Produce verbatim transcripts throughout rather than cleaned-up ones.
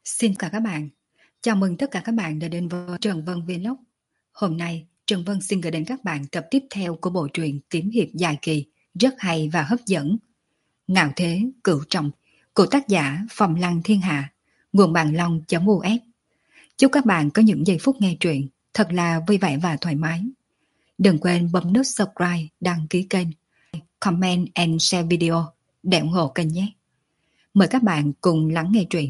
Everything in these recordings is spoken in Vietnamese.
Xin chào các bạn. Chào mừng tất cả các bạn đã đến với Trần Vân Vlog. Hôm nay, Trần Vân xin gửi đến các bạn tập tiếp theo của bộ truyện kiếm hiệp dài kỳ, rất hay và hấp dẫn. Ngạo thế, cửu trọng, của tác giả Phòng Lăng Thiên Hạ, nguồn bàn long.us. Chúc các bạn có những giây phút nghe truyện thật là vui vẻ và thoải mái. Đừng quên bấm nút subscribe, đăng ký kênh, comment and share video để ủng hộ kênh nhé. Mời các bạn cùng lắng nghe truyện.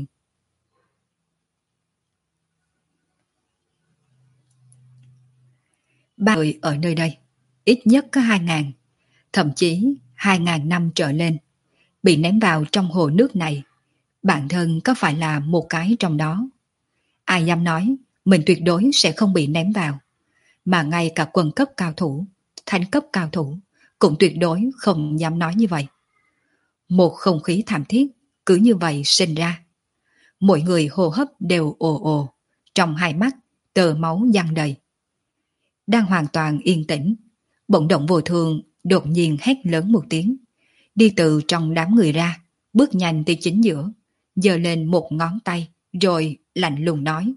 Ba người ở nơi đây, ít nhất có hai ngàn, thậm chí hai ngàn năm trở lên, bị ném vào trong hồ nước này. Bản thân có phải là một cái trong đó? Ai dám nói mình tuyệt đối sẽ không bị ném vào, mà ngay cả quân cấp cao thủ, thánh cấp cao thủ cũng tuyệt đối không dám nói như vậy. Một không khí thảm thiết cứ như vậy sinh ra. Mỗi người hô hấp đều ồ ồ, trong hai mắt tơ máu giăng đầy. Đang hoàn toàn yên tĩnh, bỗng Động Vô Thương đột nhiên hét lớn một tiếng, đi từ trong đám người ra, bước nhanh tới chính giữa, giơ lên một ngón tay, rồi lạnh lùng nói: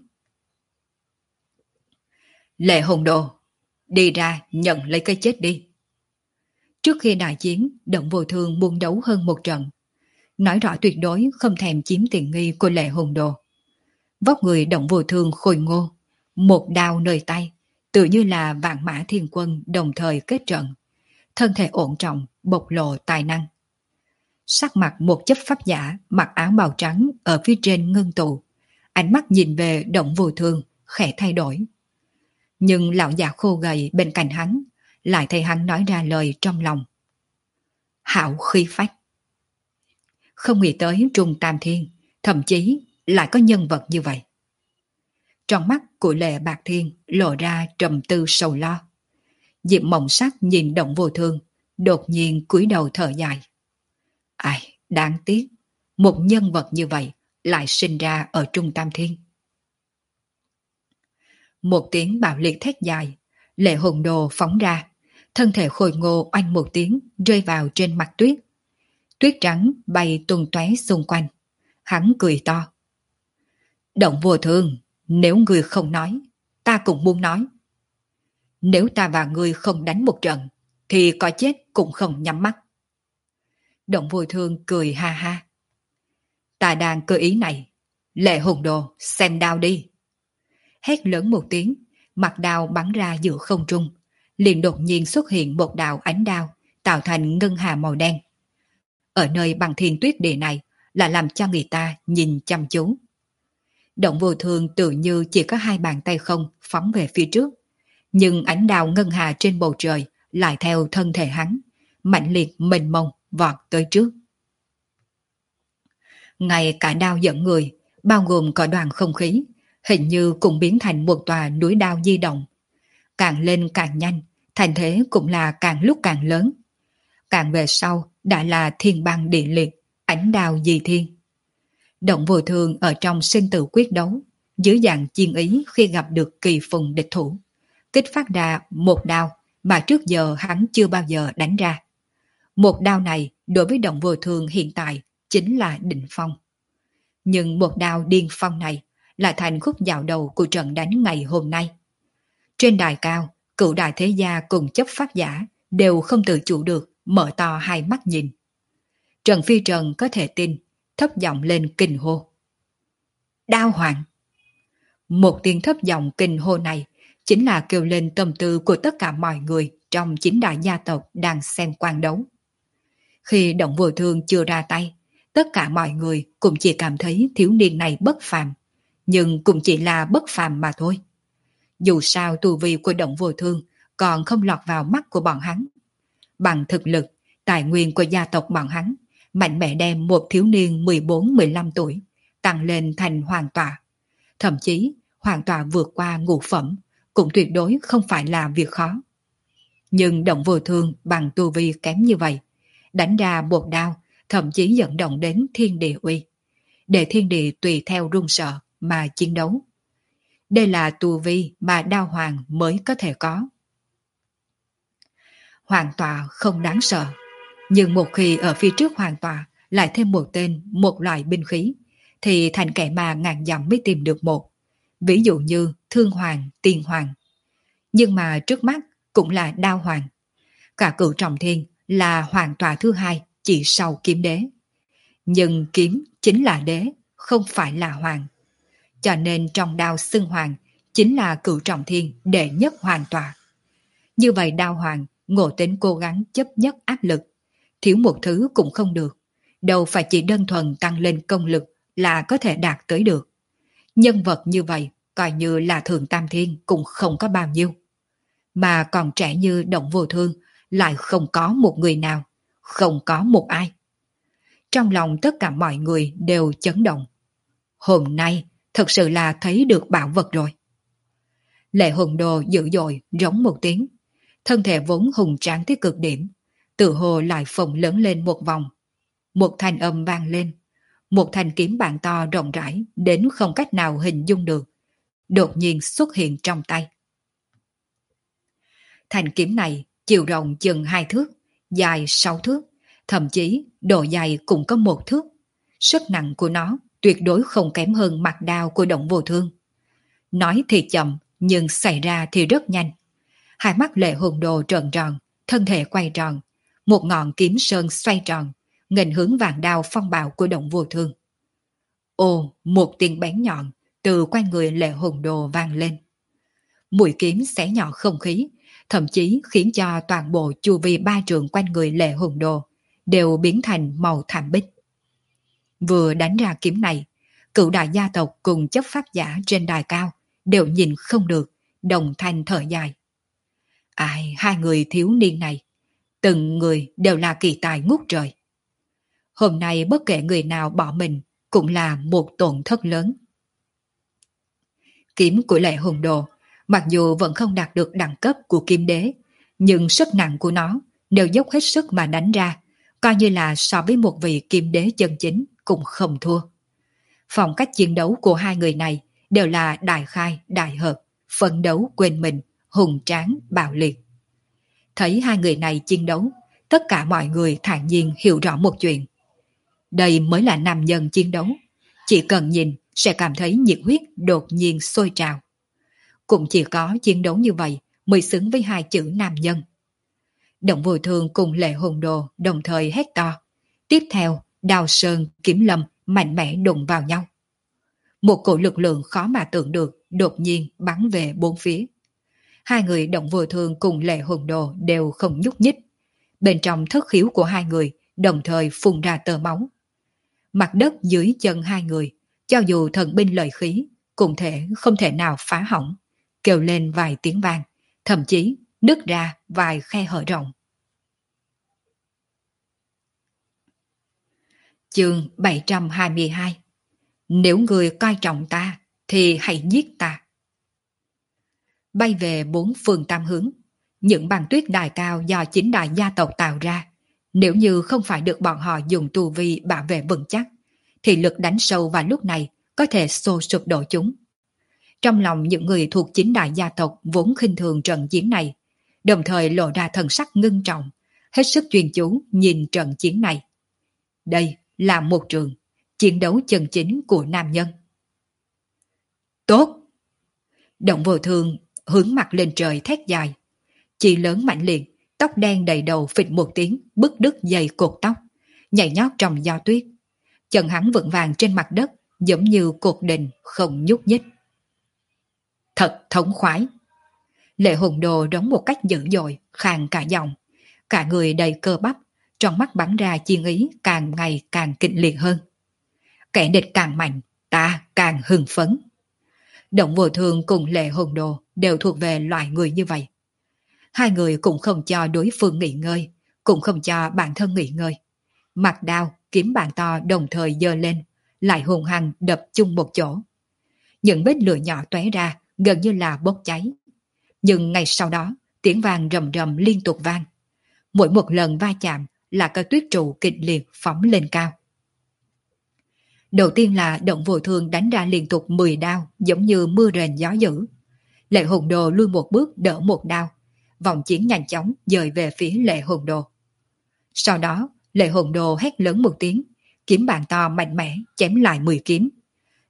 Lệ Hồn Đồ, đi ra nhận lấy cái chết đi. Trước khi đại chiến, Động Vô Thương muốn đấu hơn một trận, nói rõ tuyệt đối không thèm chiếm tiện nghi của Lệ Hồn Đồ. Vóc người Động Vô Thương khôi ngô, một đao nơi tay, tự như là vạn mã thiên quân đồng thời kết trận, thân thể ổn trọng, bộc lộ tài năng. Sắc mặt một chấp pháp giả mặc áo bào trắng ở phía trên ngưng tụ, ánh mắt nhìn về Động Vô Thương khẽ thay đổi. Nhưng lão già khô gầy bên cạnh hắn lại thấy hắn nói ra lời trong lòng: hảo khí phách. Không nghĩ tới Trung Tam Thiên thậm chí lại có nhân vật như vậy. Trong mắt của Lệ Bạc Thiên lộ ra trầm tư sầu lo. Diệp Mộng Sắc nhìn Động Vô Thương, đột nhiên cúi đầu thở dài. Ai, đáng tiếc, một nhân vật như vậy lại sinh ra ở Trung Tam Thiên. Một tiếng bạo liệt thét dài, Lệ Hồn Đồ phóng ra, thân thể khôi ngô oanh một tiếng rơi vào trên mặt tuyết. Tuyết trắng bay tung tóe xung quanh. Hắn cười to. Động Vô Thương, nếu ngươi không nói, ta cũng muốn nói. Nếu ta và ngươi không đánh một trận, thì có chết cũng không nhắm mắt. Động Vô Thương cười ha ha. Ta đang cơ ý này. Lệ Hồn Đồ, xem đao đi. Hét lớn một tiếng, mặt đao bắn ra giữa không trung, liền đột nhiên xuất hiện một đạo ánh đao, tạo thành ngân hà màu đen. Ở nơi bằng thiên tuyết địa này là làm cho người ta nhìn chăm chú. Động Vô Thương tự như chỉ có hai bàn tay không phóng về phía trước, nhưng ánh đao ngân hà trên bầu trời lại theo thân thể hắn, mạnh liệt mênh mông vọt tới trước. Ngay cả đao dẫn người, bao gồm cả đoàn không khí, hình như cũng biến thành một tòa núi đao di động. Càng lên càng nhanh, thành thế cũng là càng lúc càng lớn. Càng về sau đã là thiên băng địa liệt, ánh đao di thiên. Động Vô Thương ở trong sinh tử quyết đấu, dưới dạng chiên ý khi gặp được kỳ phùng địch thủ, kích phát ra một đao mà trước giờ hắn chưa bao giờ đánh ra. Một đao này đối với Động Vô Thương hiện tại chính là đỉnh phong. Nhưng một đao điên phong này lại thành khúc dạo đầu của trận đánh ngày hôm nay. Trên đài cao, cửu đại thế gia cùng chấp pháp giả đều không tự chủ được mở to hai mắt nhìn. Trần Phi Trần có thể tin, thấp giọng lên kinh hô. Đao hoàng! Một tiếng thấp giọng kinh hô này chính là kêu lên tâm tư của tất cả mọi người trong chính đại gia tộc đang xem quan đấu. Khi Động Vô Thương chưa ra tay, tất cả mọi người cũng chỉ cảm thấy thiếu niên này bất phàm, nhưng cũng chỉ là bất phàm mà thôi. Dù sao tu vi của Động Vô Thương còn không lọt vào mắt của bọn hắn. Bằng thực lực, tài nguyên của gia tộc bọn hắn, mạnh mẽ đem một thiếu niên mười bốn mười lăm tuổi tăng lên thành hoàng tọa. Thậm chí hoàng tọa vượt qua ngũ phẩm cũng tuyệt đối không phải là việc khó. Nhưng Động Vô Thương bằng tu vi kém như vậy, đánh ra một đao thậm chí dẫn động đến thiên địa uy, để thiên địa tùy theo run sợ mà chiến đấu. Đây là tu vi mà đao hoàng mới có thể có. Hoàng tọa không đáng sợ, nhưng một khi ở phía trước hoàng tọa lại thêm một tên, một loại binh khí, thì thành kẻ mà ngàn dặm mới tìm được một. Ví dụ như thương hoàng, tiên hoàng. Nhưng mà trước mắt cũng là đao hoàng. Cả cửu trọng thiên là hoàng tọa thứ hai chỉ sau kiếm đế. Nhưng kiếm chính là đế, không phải là hoàng. Cho nên trong đao xưng hoàng chính là cửu trọng thiên đệ nhất hoàng tọa. Như vậy đao hoàng ngộ tính cố gắng chấp nhất áp lực, thiếu một thứ cũng không được, đâu phải chỉ đơn thuần tăng lên công lực là có thể đạt tới được. Nhân vật như vậy coi như là thượng tam thiên cũng không có bao nhiêu. Mà còn trẻ như Động Vô Thương lại không có một người nào, không có một ai. Trong lòng tất cả mọi người đều chấn động. Hôm nay thật sự là thấy được bảo vật rồi. Lệ Hùng Đồ dữ dội rống một tiếng, thân thể vốn hùng tráng tới cực điểm, tự hồ lại phồng lớn lên một vòng. Một thanh âm vang lên, một thanh kiếm bàn to rộng rãi đến không cách nào hình dung được, đột nhiên xuất hiện trong tay. Thanh kiếm này chiều rộng chừng hai thước, dài sáu thước, thậm chí độ dài cũng có một thước. Sức nặng của nó tuyệt đối không kém hơn mặt đao của Động Vô Thương. Nói thì chậm, nhưng xảy ra thì rất nhanh. Hai mắt Lệ Hùng Đồ trợn tròn, thân thể quay tròn, một ngọn kiếm sơn xoay tròn, nghênh hướng vàng đao phong bạo của Động Vô Thương. Ồ, một tiếng bén nhọn từ quanh người Lệ Hùng Đồ vang lên. Mũi kiếm xé nhỏ không khí, thậm chí khiến cho toàn bộ chu vi ba trường quanh người Lệ Hùng Đồ đều biến thành màu thảm bích. Vừa đánh ra kiếm này, cửu đại gia tộc cùng chấp pháp giả trên đài cao đều nhìn không được, đồng thanh thở dài. Ai, hai người thiếu niên này, từng người đều là kỳ tài ngút trời. Hôm nay bất kể người nào bỏ mình cũng là một tổn thất lớn. Kiếm của Lệ Hùng Đồ mặc dù vẫn không đạt được đẳng cấp của kiếm đế, nhưng sức nặng của nó đều dốc hết sức mà đánh ra, coi như là so với một vị kiếm đế chân chính cũng không thua. Phong cách chiến đấu của hai người này đều là đại khai, đại hợp, phấn đấu quên mình, hùng tráng, bạo liệt. Thấy hai người này chiến đấu, tất cả mọi người thản nhiên hiểu rõ một chuyện. Đây mới là nam nhân chiến đấu. Chỉ cần nhìn sẽ cảm thấy nhiệt huyết đột nhiên sôi trào. Cũng chỉ có chiến đấu như vậy mới xứng với hai chữ nam nhân. Động Vô Thương cùng Lệ Hùng Đồ đồng thời hét to. Tiếp theo, đao sơn, kiếm lâm mạnh mẽ đụng vào nhau. Một cổ lực lượng khó mà tưởng được đột nhiên bắn về bốn phía. Hai người Động Vô Thương cùng Lệ Hùng Đồ đều không nhúc nhích. Bên trong thất khiếu của hai người đồng thời phun ra tơ máu. Mặt đất dưới chân hai người, cho dù thần binh lợi khí, cũng thể không thể nào phá hỏng, kêu lên vài tiếng vang, thậm chí nứt ra vài khe hở rộng. Chương bảy trăm hai mươi hai. Nếu người coi trọng ta, thì hãy giết ta. Bay về bốn phương tam hướng, những băng tuyết đài cao do chính đại gia tộc tạo ra, nếu như không phải được bọn họ dùng tu vi bảo vệ vững chắc, thì lực đánh sâu vào lúc này có thể xô sụp đổ chúng. Trong lòng những người thuộc chính đại gia tộc vốn khinh thường trận chiến này, đồng thời lộ ra thần sắc ngưng trọng, hết sức chuyên chú nhìn trận chiến này. Đây là một trường chiến đấu chân chính của nam nhân. Tốt! Động Vô Thương hướng mặt lên trời thét dài. Chỉ lớn mạnh liệt, tóc đen đầy đầu phịch một tiếng, bứt đứt dây cột tóc, nhảy nhót trong gió tuyết. Chân hắn vững vàng trên mặt đất, giống như cột đình không nhúc nhích. Thật thống khoái! Lệ Hùng Đồ đóng một cách dữ dội, khàn cả giọng, cả người đầy cơ bắp, trong mắt bắn ra chiến ý càng ngày càng kịch liệt hơn. Kẻ địch càng mạnh, ta càng hưng phấn. Động Vô Thương cùng Lệ Hùng Đồ đều thuộc về loại người như vậy. Hai người cũng không cho đối phương nghỉ ngơi, cũng không cho bản thân nghỉ ngơi. Mặt đao, kiếm bàn to đồng thời giơ lên, lại hùng hăng đập chung một chỗ. Những vết lửa nhỏ tóe ra, gần như là bốc cháy. Nhưng ngay sau đó, tiếng vang rầm rầm liên tục vang. Mỗi một lần va chạm là cây tuyết trụ kịch liệt phóng lên cao. Đầu tiên là Động Vô Thương đánh ra liên tục mười đao, giống như mưa rền gió dữ. Lệ Hùng Đồ lui một bước đỡ một đao, vòng chiến nhanh chóng dời về phía Lệ Hùng Đồ. Sau đó, Lệ Hùng Đồ hét lớn một tiếng, kiếm bàn to mạnh mẽ chém lại mười kiếm.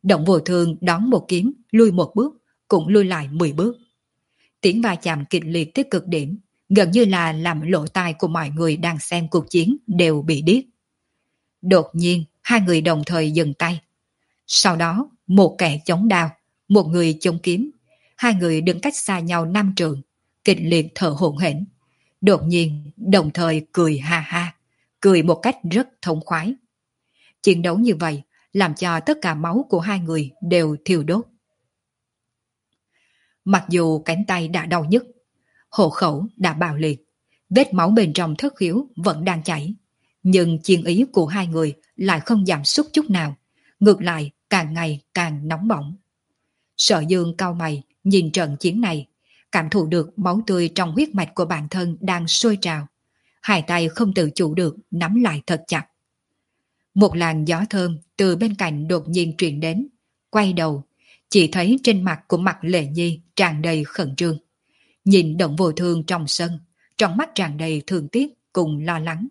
Động Vô Thương đón một kiếm, lui một bước, cũng lui lại mười bước. Tiếng va chạm kịch liệt tới cực điểm, gần như là làm lỗ tai của mọi người đang xem cuộc chiến đều bị điếc. Đột nhiên, hai người đồng thời dừng tay. Sau đó, một kẻ chống đao, một người chống kiếm. Hai người đứng cách xa nhau năm trượng, kịch liệt thở hổn hển. Đột nhiên, đồng thời cười ha ha, cười một cách rất thông khoái. Chiến đấu như vậy, làm cho tất cả máu của hai người đều thiêu đốt. Mặc dù cánh tay đã đau nhức, hộ khẩu đã bạo liệt, vết máu bên trong thất khiếu vẫn đang chảy, nhưng chiến ý của hai người lại không giảm sút chút nào, ngược lại càng ngày càng nóng bỏng. Sở Dương cau mày nhìn trận chiến này, cảm thụ được máu tươi trong huyết mạch của bản thân đang sôi trào, hai tay không tự chủ được nắm lại thật chặt. Một làn gió thơm từ bên cạnh đột nhiên truyền đến, quay đầu, chỉ thấy trên mặt của Mạc Lệ Nhi tràn đầy khẩn trương. Nhìn Động Vô Thương trong sân, trong mắt tràn đầy thương tiếc cùng lo lắng.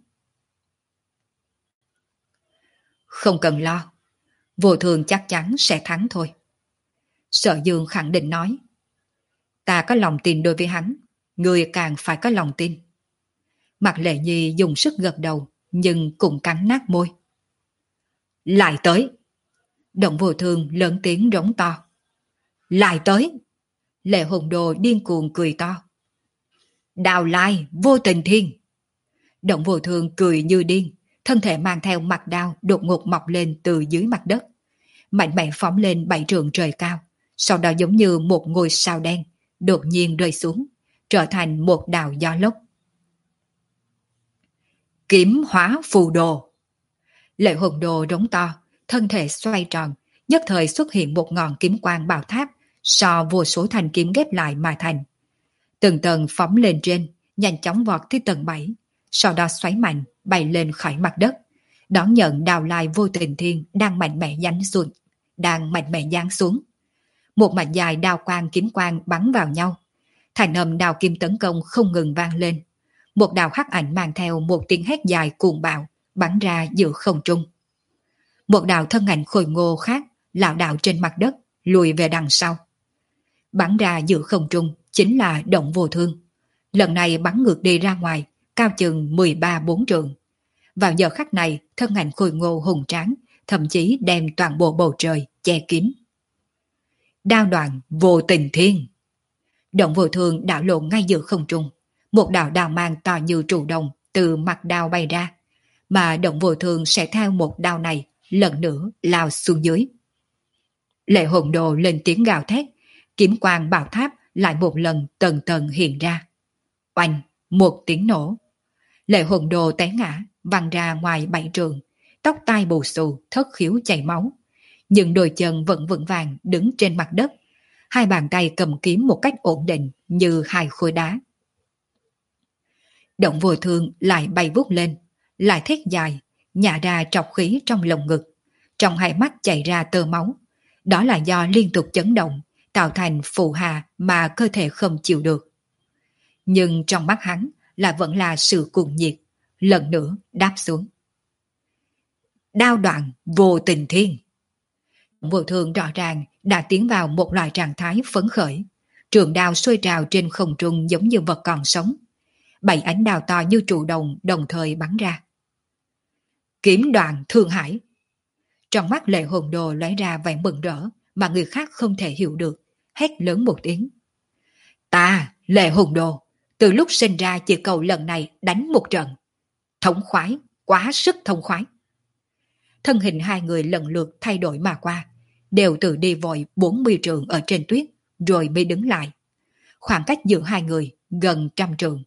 Không cần lo, Vô Thương chắc chắn sẽ thắng thôi. Sở Dương khẳng định nói. Ta có lòng tin đối với hắn, người càng phải có lòng tin. Mạc Lệ Nhi dùng sức gật đầu, nhưng cũng cắn nát môi. Lại tới! Động Vô Thương lớn tiếng rống to. Lại tới! Lệ Hồn Đồ điên cuồng cười to. Đào lai vô tình thiên! Động Vô Thương cười như điên, thân thể mang theo mặt đao đột ngột mọc lên từ dưới mặt đất, mạnh mẽ phóng lên bảy trượng trời cao, sau đó giống như một ngôi sao đen đột nhiên rơi xuống, trở thành một đạo gió lốc. Kiếm hóa phù đồ! Lệ Hồn Đồ rống to, thân thể xoay tròn, nhất thời xuất hiện một ngọn kiếm quang bảo tháp so vô số thanh kiếm ghép lại mà thành. Từng tầng phóng lên trên, nhanh chóng vọt tới tầng bảy, sau đó xoáy mạnh bay lên khỏi mặt đất, đón nhận Đào Lai vô tình thiên đang mạnh mẽ giáng xuống, đang mạnh mẽ giáng xuống. Một mạch dài đao quang kiếm quang bắn vào nhau, thành âm đao kim tấn công không ngừng vang lên. Một đạo hắc ảnh mang theo một tiếng hét dài cuồng bạo bắn ra giữa không trung. Một đạo thân ảnh khôi ngô khác lảo đảo trên mặt đất, lùi về đằng sau. Bắn ra giữa không trung chính là Động Vô Thương. Lần này bắn ngược đi ra ngoài, cao chừng mười ba bốn trượng. Vào giờ khắc này, thân ảnh khôi ngô hùng tráng, thậm chí đem toàn bộ bầu trời che kín. Đao đoạn vô tình thiên! Động Vô Thương đảo lộn ngay giữa không trung. Một đạo đao mang to như trụ đồng từ mặt đao bay ra, mà Động Vô Thương sẽ theo một đao này lần nữa lao xuống dưới. Lệ Hồn Đồ lên tiếng gào thét, kiếm quang bảo tháp lại một lần tầng tầng hiện ra. Oanh, một tiếng nổ. Lệ Hồn Đồ té ngã, văng ra ngoài bảy trường, tóc tai bù xù, thất khiếu chảy máu. Nhưng đôi chân vẫn vững vàng đứng trên mặt đất, hai bàn tay cầm kiếm một cách ổn định như hai khối đá. Động Vô Thương lại bay vút lên, lại thét dài, nhả ra trọc khí trong lồng ngực, trong hai mắt chảy ra tơ máu. Đó là do liên tục chấn động, tạo thành phù hà mà cơ thể không chịu được. Nhưng trong mắt hắn là vẫn là sự cuồng nhiệt, lần nữa đáp xuống. Đao đoạn vô tình thiên! Vô Thương rõ ràng đã tiến vào một loại trạng thái phấn khởi, trường đao sôi trào trên không trung giống như vật còn sống. Bảy ánh đao to như trụ đồng đồng thời bắn ra. Kiếm đoạn thương hải! Trong mắt Lệ Hồn Đồ lóe ra vẻ mừng rỡ mà người khác không thể hiểu được, hét lớn một tiếng. Ta, Lệ Hồn Đồ, từ lúc sinh ra chỉ cầu lần này đánh một trận. Thống khoái, quá sức thông khoái. Thân hình hai người lần lượt thay đổi mà qua, đều tự đi vội bốn mươi trượng ở trên tuyết, rồi mới đứng lại. Khoảng cách giữa hai người gần trăm trượng.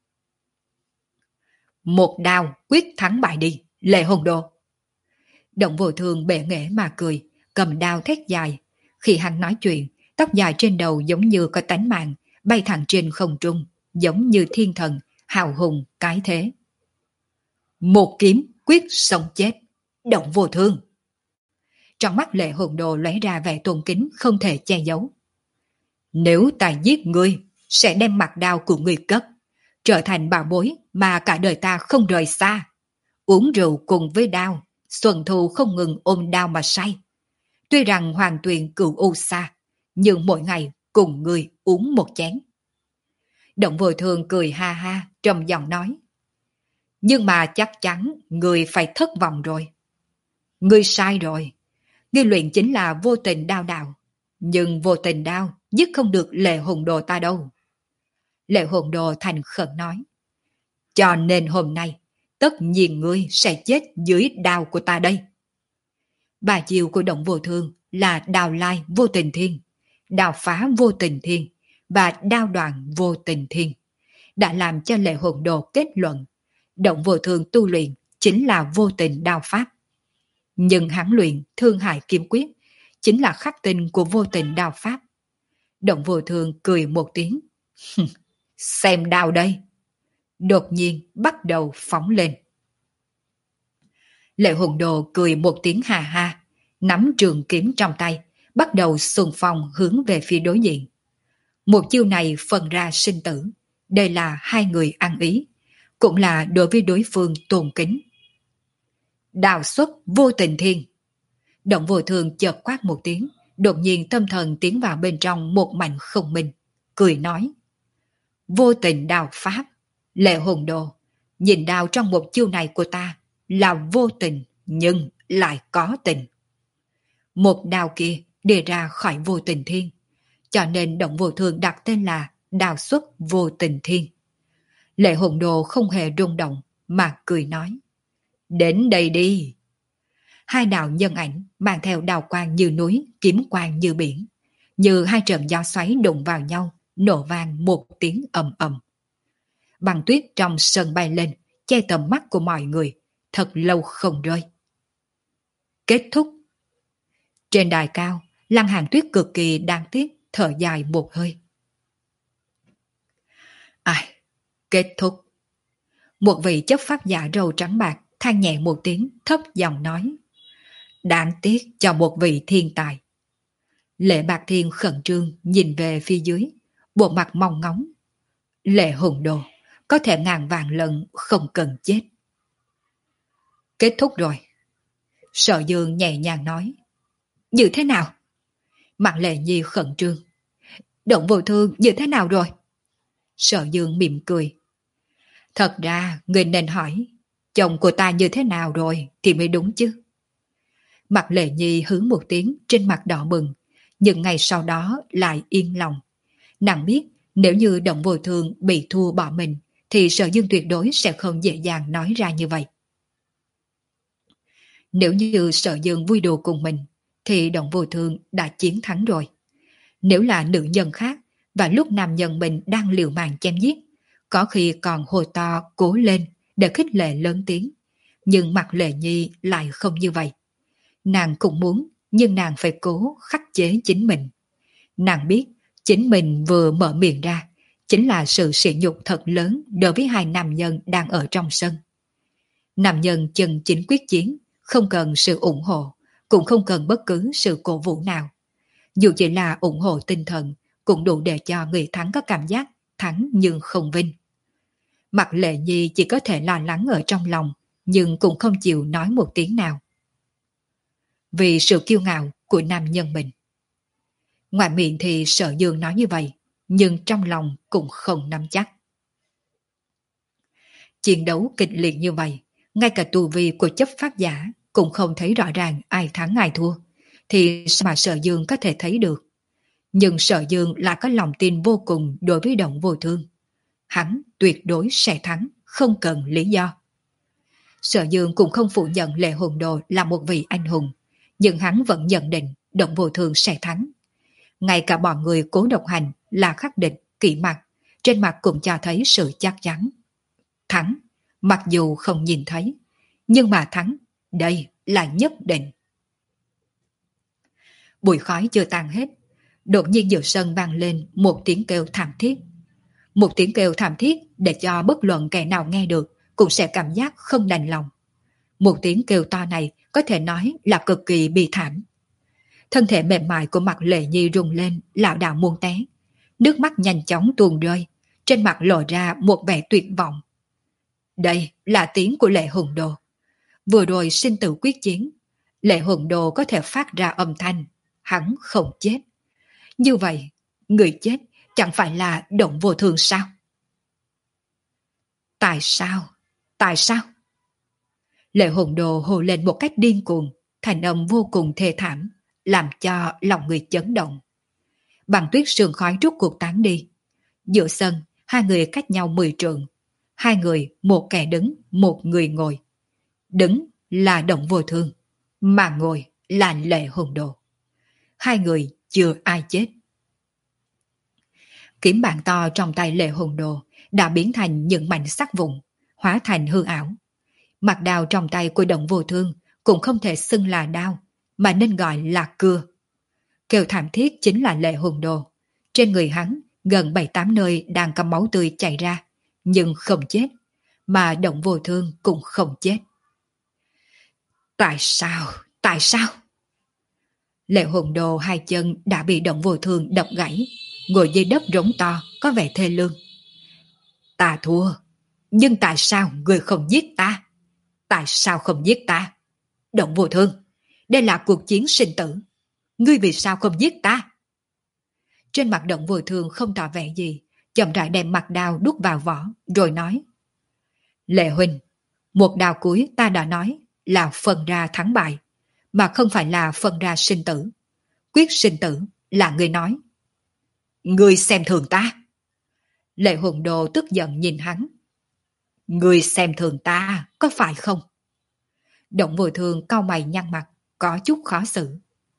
Một đao quyết thắng bại đi, Lệ Hồn Đồ! Động Vô Thương bệ nghệ mà cười, cầm đao thét dài. Khi hắn nói chuyện, tóc dài trên đầu giống như có tánh mạng, bay thẳng trên không trung, giống như thiên thần, hào hùng, cái thế. Một kiếm quyết sống chết, Động Vô Thương! Trong mắt Lệ Hồn Đồ lóe ra vẻ tôn kính không thể che giấu. Nếu ta giết ngươi, sẽ đem mặt đao của ngươi cất, trở thành bảo bối mà cả đời ta không rời xa. Uống rượu cùng với đao, xuân thu không ngừng ôm đao mà say. Tuy rằng hoàng tuyền cựu u xa, nhưng mỗi ngày cùng người uống một chén. Động Vô Thương cười ha ha, trầm giọng nói. Nhưng mà chắc chắn người phải thất vọng rồi. Ngươi sai rồi. Ngươi luyện chính là vô tình đao đạo. Nhưng vô tình đao giết không được Lệ Hùng Đồ ta đâu. Lệ Hùng Đồ thành khẩn nói. Cho nên hôm nay, tất nhiên ngươi sẽ chết dưới đao của ta đây. Bà chiều của Động Vô Thương là đao lai vô tình thiên, đao phá vô tình thiên và đao đoàn vô tình thiên. Đã làm cho Lệ Hùng Đồ kết luận, Động Vô Thương tu luyện chính là vô tình đao pháp. Nhưng hắn luyện Thương Hải Kiếm Quyết chính là khắc tinh của vô tình đao pháp. Động Vô Thương cười một tiếng. Xem đao đây. Đột nhiên bắt đầu phóng lên. Lệ Hùng Đồ cười một tiếng hà ha, nắm trường kiếm trong tay, bắt đầu xung phong hướng về phía đối diện. Một chiêu này phân ra sinh tử. Đây là hai người ăn ý, cũng là đối với đối phương tôn kính. Đạo xuất vô tình thiên. Động Vô Thương chợt quát một tiếng, đột nhiên tâm thần tiến vào bên trong một mảnh không minh, cười nói. Vô tình đao pháp, Lệ Hùng Đồ, nhìn đao trong một chiêu này của ta là vô tình nhưng lại có tình. Một đao kia đi ra khỏi vô tình thiên, cho nên Động Vô Thương đặt tên là đao xuất vô tình thiên. Lệ Hùng Đồ không hề rung động mà cười nói. Đến đây đi. Hai đạo nhân ảnh mang theo đào quang như núi, kiếm quang như biển, như hai trận gió xoáy đụng vào nhau, nổ vang một tiếng ầm ầm. Băng tuyết trong sân bay lên, che tầm mắt của mọi người, thật lâu không rơi. Kết thúc. Trên đài cao, Lăng Hàn Tuyết cực kỳ đáng tiếc, thở dài một hơi. Ai, kết thúc. Một vị chấp pháp giả râu trắng bạc than nhẹ một tiếng, thấp giọng nói. Đáng tiếc cho một vị thiên tài. Lệ Bạc Thiên khẩn trương nhìn về phía dưới, bộ mặt mong ngóng. Lệ Hùng Đồ, có thể ngàn vàng lần không cần chết. Kết thúc rồi. Sở Dương nhẹ nhàng nói. Như thế nào? Mặt Lệ Nhi khẩn trương. Động Vô Thương như thế nào rồi? Sở Dương mỉm cười. Thật ra người nên hỏi, chồng của ta như thế nào rồi thì mới đúng chứ. Mặt Lệ Nhi hướng một tiếng, trên mặt đỏ bừng, nhưng ngày sau đó lại yên lòng. Nàng biết nếu như Động Vô Thương bị thua bỏ mình thì Sở Dương tuyệt đối sẽ không dễ dàng nói ra như vậy. Nếu như Sở Dương vui đùa cùng mình thì Động Vô Thương đã chiến thắng rồi. Nếu là nữ nhân khác và lúc nam nhân mình đang liều mạng chém giết, có khi còn hồi to cố lên để khích lệ lớn tiếng. Nhưng mặt Lệ Nhi lại không như vậy. Nàng cũng muốn, nhưng nàng phải cố khắc chế chính mình. Nàng biết chính mình vừa mở miệng ra chính là sự sỉ nhục thật lớn đối với hai nam nhân đang ở trong sân. Nam nhân chân chính quyết chiến, không cần sự ủng hộ, cũng không cần bất cứ sự cổ vũ nào. Dù chỉ là ủng hộ tinh thần, cũng đủ để cho người thắng có cảm giác thắng nhưng không vinh. Mặt Lệ Nhi chỉ có thể lo lắng ở trong lòng, nhưng cũng không chịu nói một tiếng nào. Vì sự kiêu ngạo của nam nhân mình. Ngoài miệng thì Sở Dương nói như vậy, nhưng trong lòng cũng không nắm chắc. Chiến đấu kịch liệt như vậy, ngay cả tu vi của chấp pháp giả cũng không thấy rõ ràng ai thắng ai thua, thì sao mà Sở Dương có thể thấy được. Nhưng Sở Dương lại có lòng tin vô cùng đối với Động Vô Thương. Hắn tuyệt đối sẽ thắng, không cần lý do. Sở Dương cũng không phủ nhận Lệ Hùng Đồ là một vị anh hùng, nhưng hắn vẫn nhận định Động Vô Thương sẽ thắng. Ngay cả bọn người Cố Độc Hành là khắc địch, kỹ mặt, trên mặt cũng cho thấy sự chắc chắn. Thắng, mặc dù không nhìn thấy, nhưng mà thắng, đây là nhất định. Bụi khói chưa tan hết, đột nhiên giữa sân vang lên một tiếng kêu thảm thiết. Một tiếng kêu thảm thiết để cho bất luận kẻ nào nghe được cũng sẽ cảm giác không đành lòng. Một tiếng kêu to này có thể nói là cực kỳ bi thảm. Thân thể mềm mại của mặt Lệ Nhi rung lên, lảo đảo muôn té. Nước mắt nhanh chóng tuôn rơi, trên mặt lộ ra một vẻ tuyệt vọng. Đây là tiếng của Lệ Hùng Đồ. Vừa rồi sinh tử quyết chiến, Lệ hồn đồ có thể phát ra âm thanh, hắn không chết. Như vậy, người chết chẳng phải là Động Vô Thương sao? Tại sao? Tại sao? Lệ hồn đồ hồ lên một cách điên cuồng, thành âm vô cùng thê thảm, làm cho lòng người chấn động. Bằng tuyết sương khói rút cuộc tán đi. Giữa sân, hai người cách nhau mười trượng. Hai người, một kẻ đứng, một người ngồi. Đứng là Động Vô Thương, mà ngồi là Lệ hồn đồ. Hai người chưa ai chết. Kiếm bàn to trong tay Lệ hồn đồ đã biến thành những mảnh sắt vụn, hóa thành hư ảo. Mặt đao trong tay của Động Vô Thương cũng không thể xưng là đao, mà nên gọi là cưa. Kêu thảm thiết chính là Lệ hồn đồ. Trên người hắn gần bảy tám nơi đang có máu tươi chảy ra, nhưng không chết, mà Động Vô Thương cũng không chết. Tại sao? Tại sao? Lệ hồn đồ hai chân đã bị Động Vô Thương đập gãy, ngồi dưới đất rống to, có vẻ thê lương. Ta thua, nhưng tại sao người không giết ta? Tại sao không giết ta? Động Vô Thương, đây là cuộc chiến sinh tử. Ngươi vì sao không giết ta? Trên mặt Động Vô Thương không tỏ vẻ gì, chậm rãi đem mặt đao đút vào vỏ, rồi nói. Lệ huynh, một đao cuối ta đã nói là phân ra thắng bại, mà không phải là phân ra sinh tử. Quyết sinh tử là ngươi nói. Ngươi xem thường ta. Lệ hồn đồ tức giận nhìn hắn. Ngươi xem thường ta, có phải không? Động Vô Thương cau mày nhăn mặt, có chút khó xử.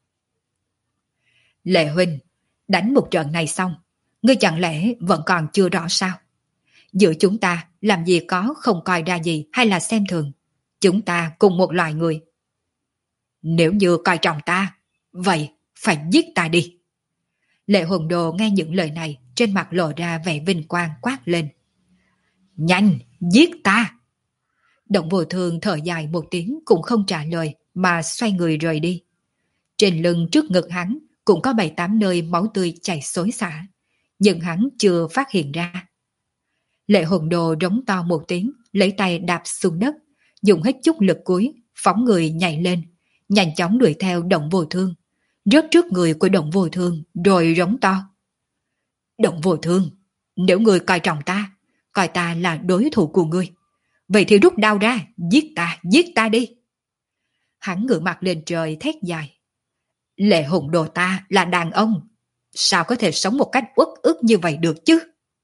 Lệ huynh, đánh một trận này xong, ngươi chẳng lẽ vẫn còn chưa rõ sao? Giữa chúng ta làm gì có không coi ra gì hay là xem thường. Chúng ta cùng một loài người. Nếu như coi trọng ta, vậy phải giết ta đi. Lệ hồn đồ nghe những lời này, trên mặt lộ ra vẻ vinh quang quát lên. Nhanh, giết ta! Động Vô Thương thở dài một tiếng cũng không trả lời, mà xoay người rời đi. Trên lưng trước ngực hắn cũng có bảy tám nơi máu tươi chảy xối xả, nhưng hắn chưa phát hiện ra. Lệ hồn đồ rống to một tiếng, lấy tay đạp xuống đất, dùng hết chút lực cuối, phóng người nhảy lên, nhanh chóng đuổi theo Động Vô Thương, rớt trước người của Động Vô Thương, rồi rống to. Động Vô Thương, nếu ngươi coi trọng ta, coi ta là đối thủ của ngươi, vậy thì rút đao ra, giết ta, giết ta đi. Hắn ngửa mặt lên trời thét dài. Lệ hồn đồ ta là đàn ông, sao có thể sống một cách uất ức như vậy được chứ?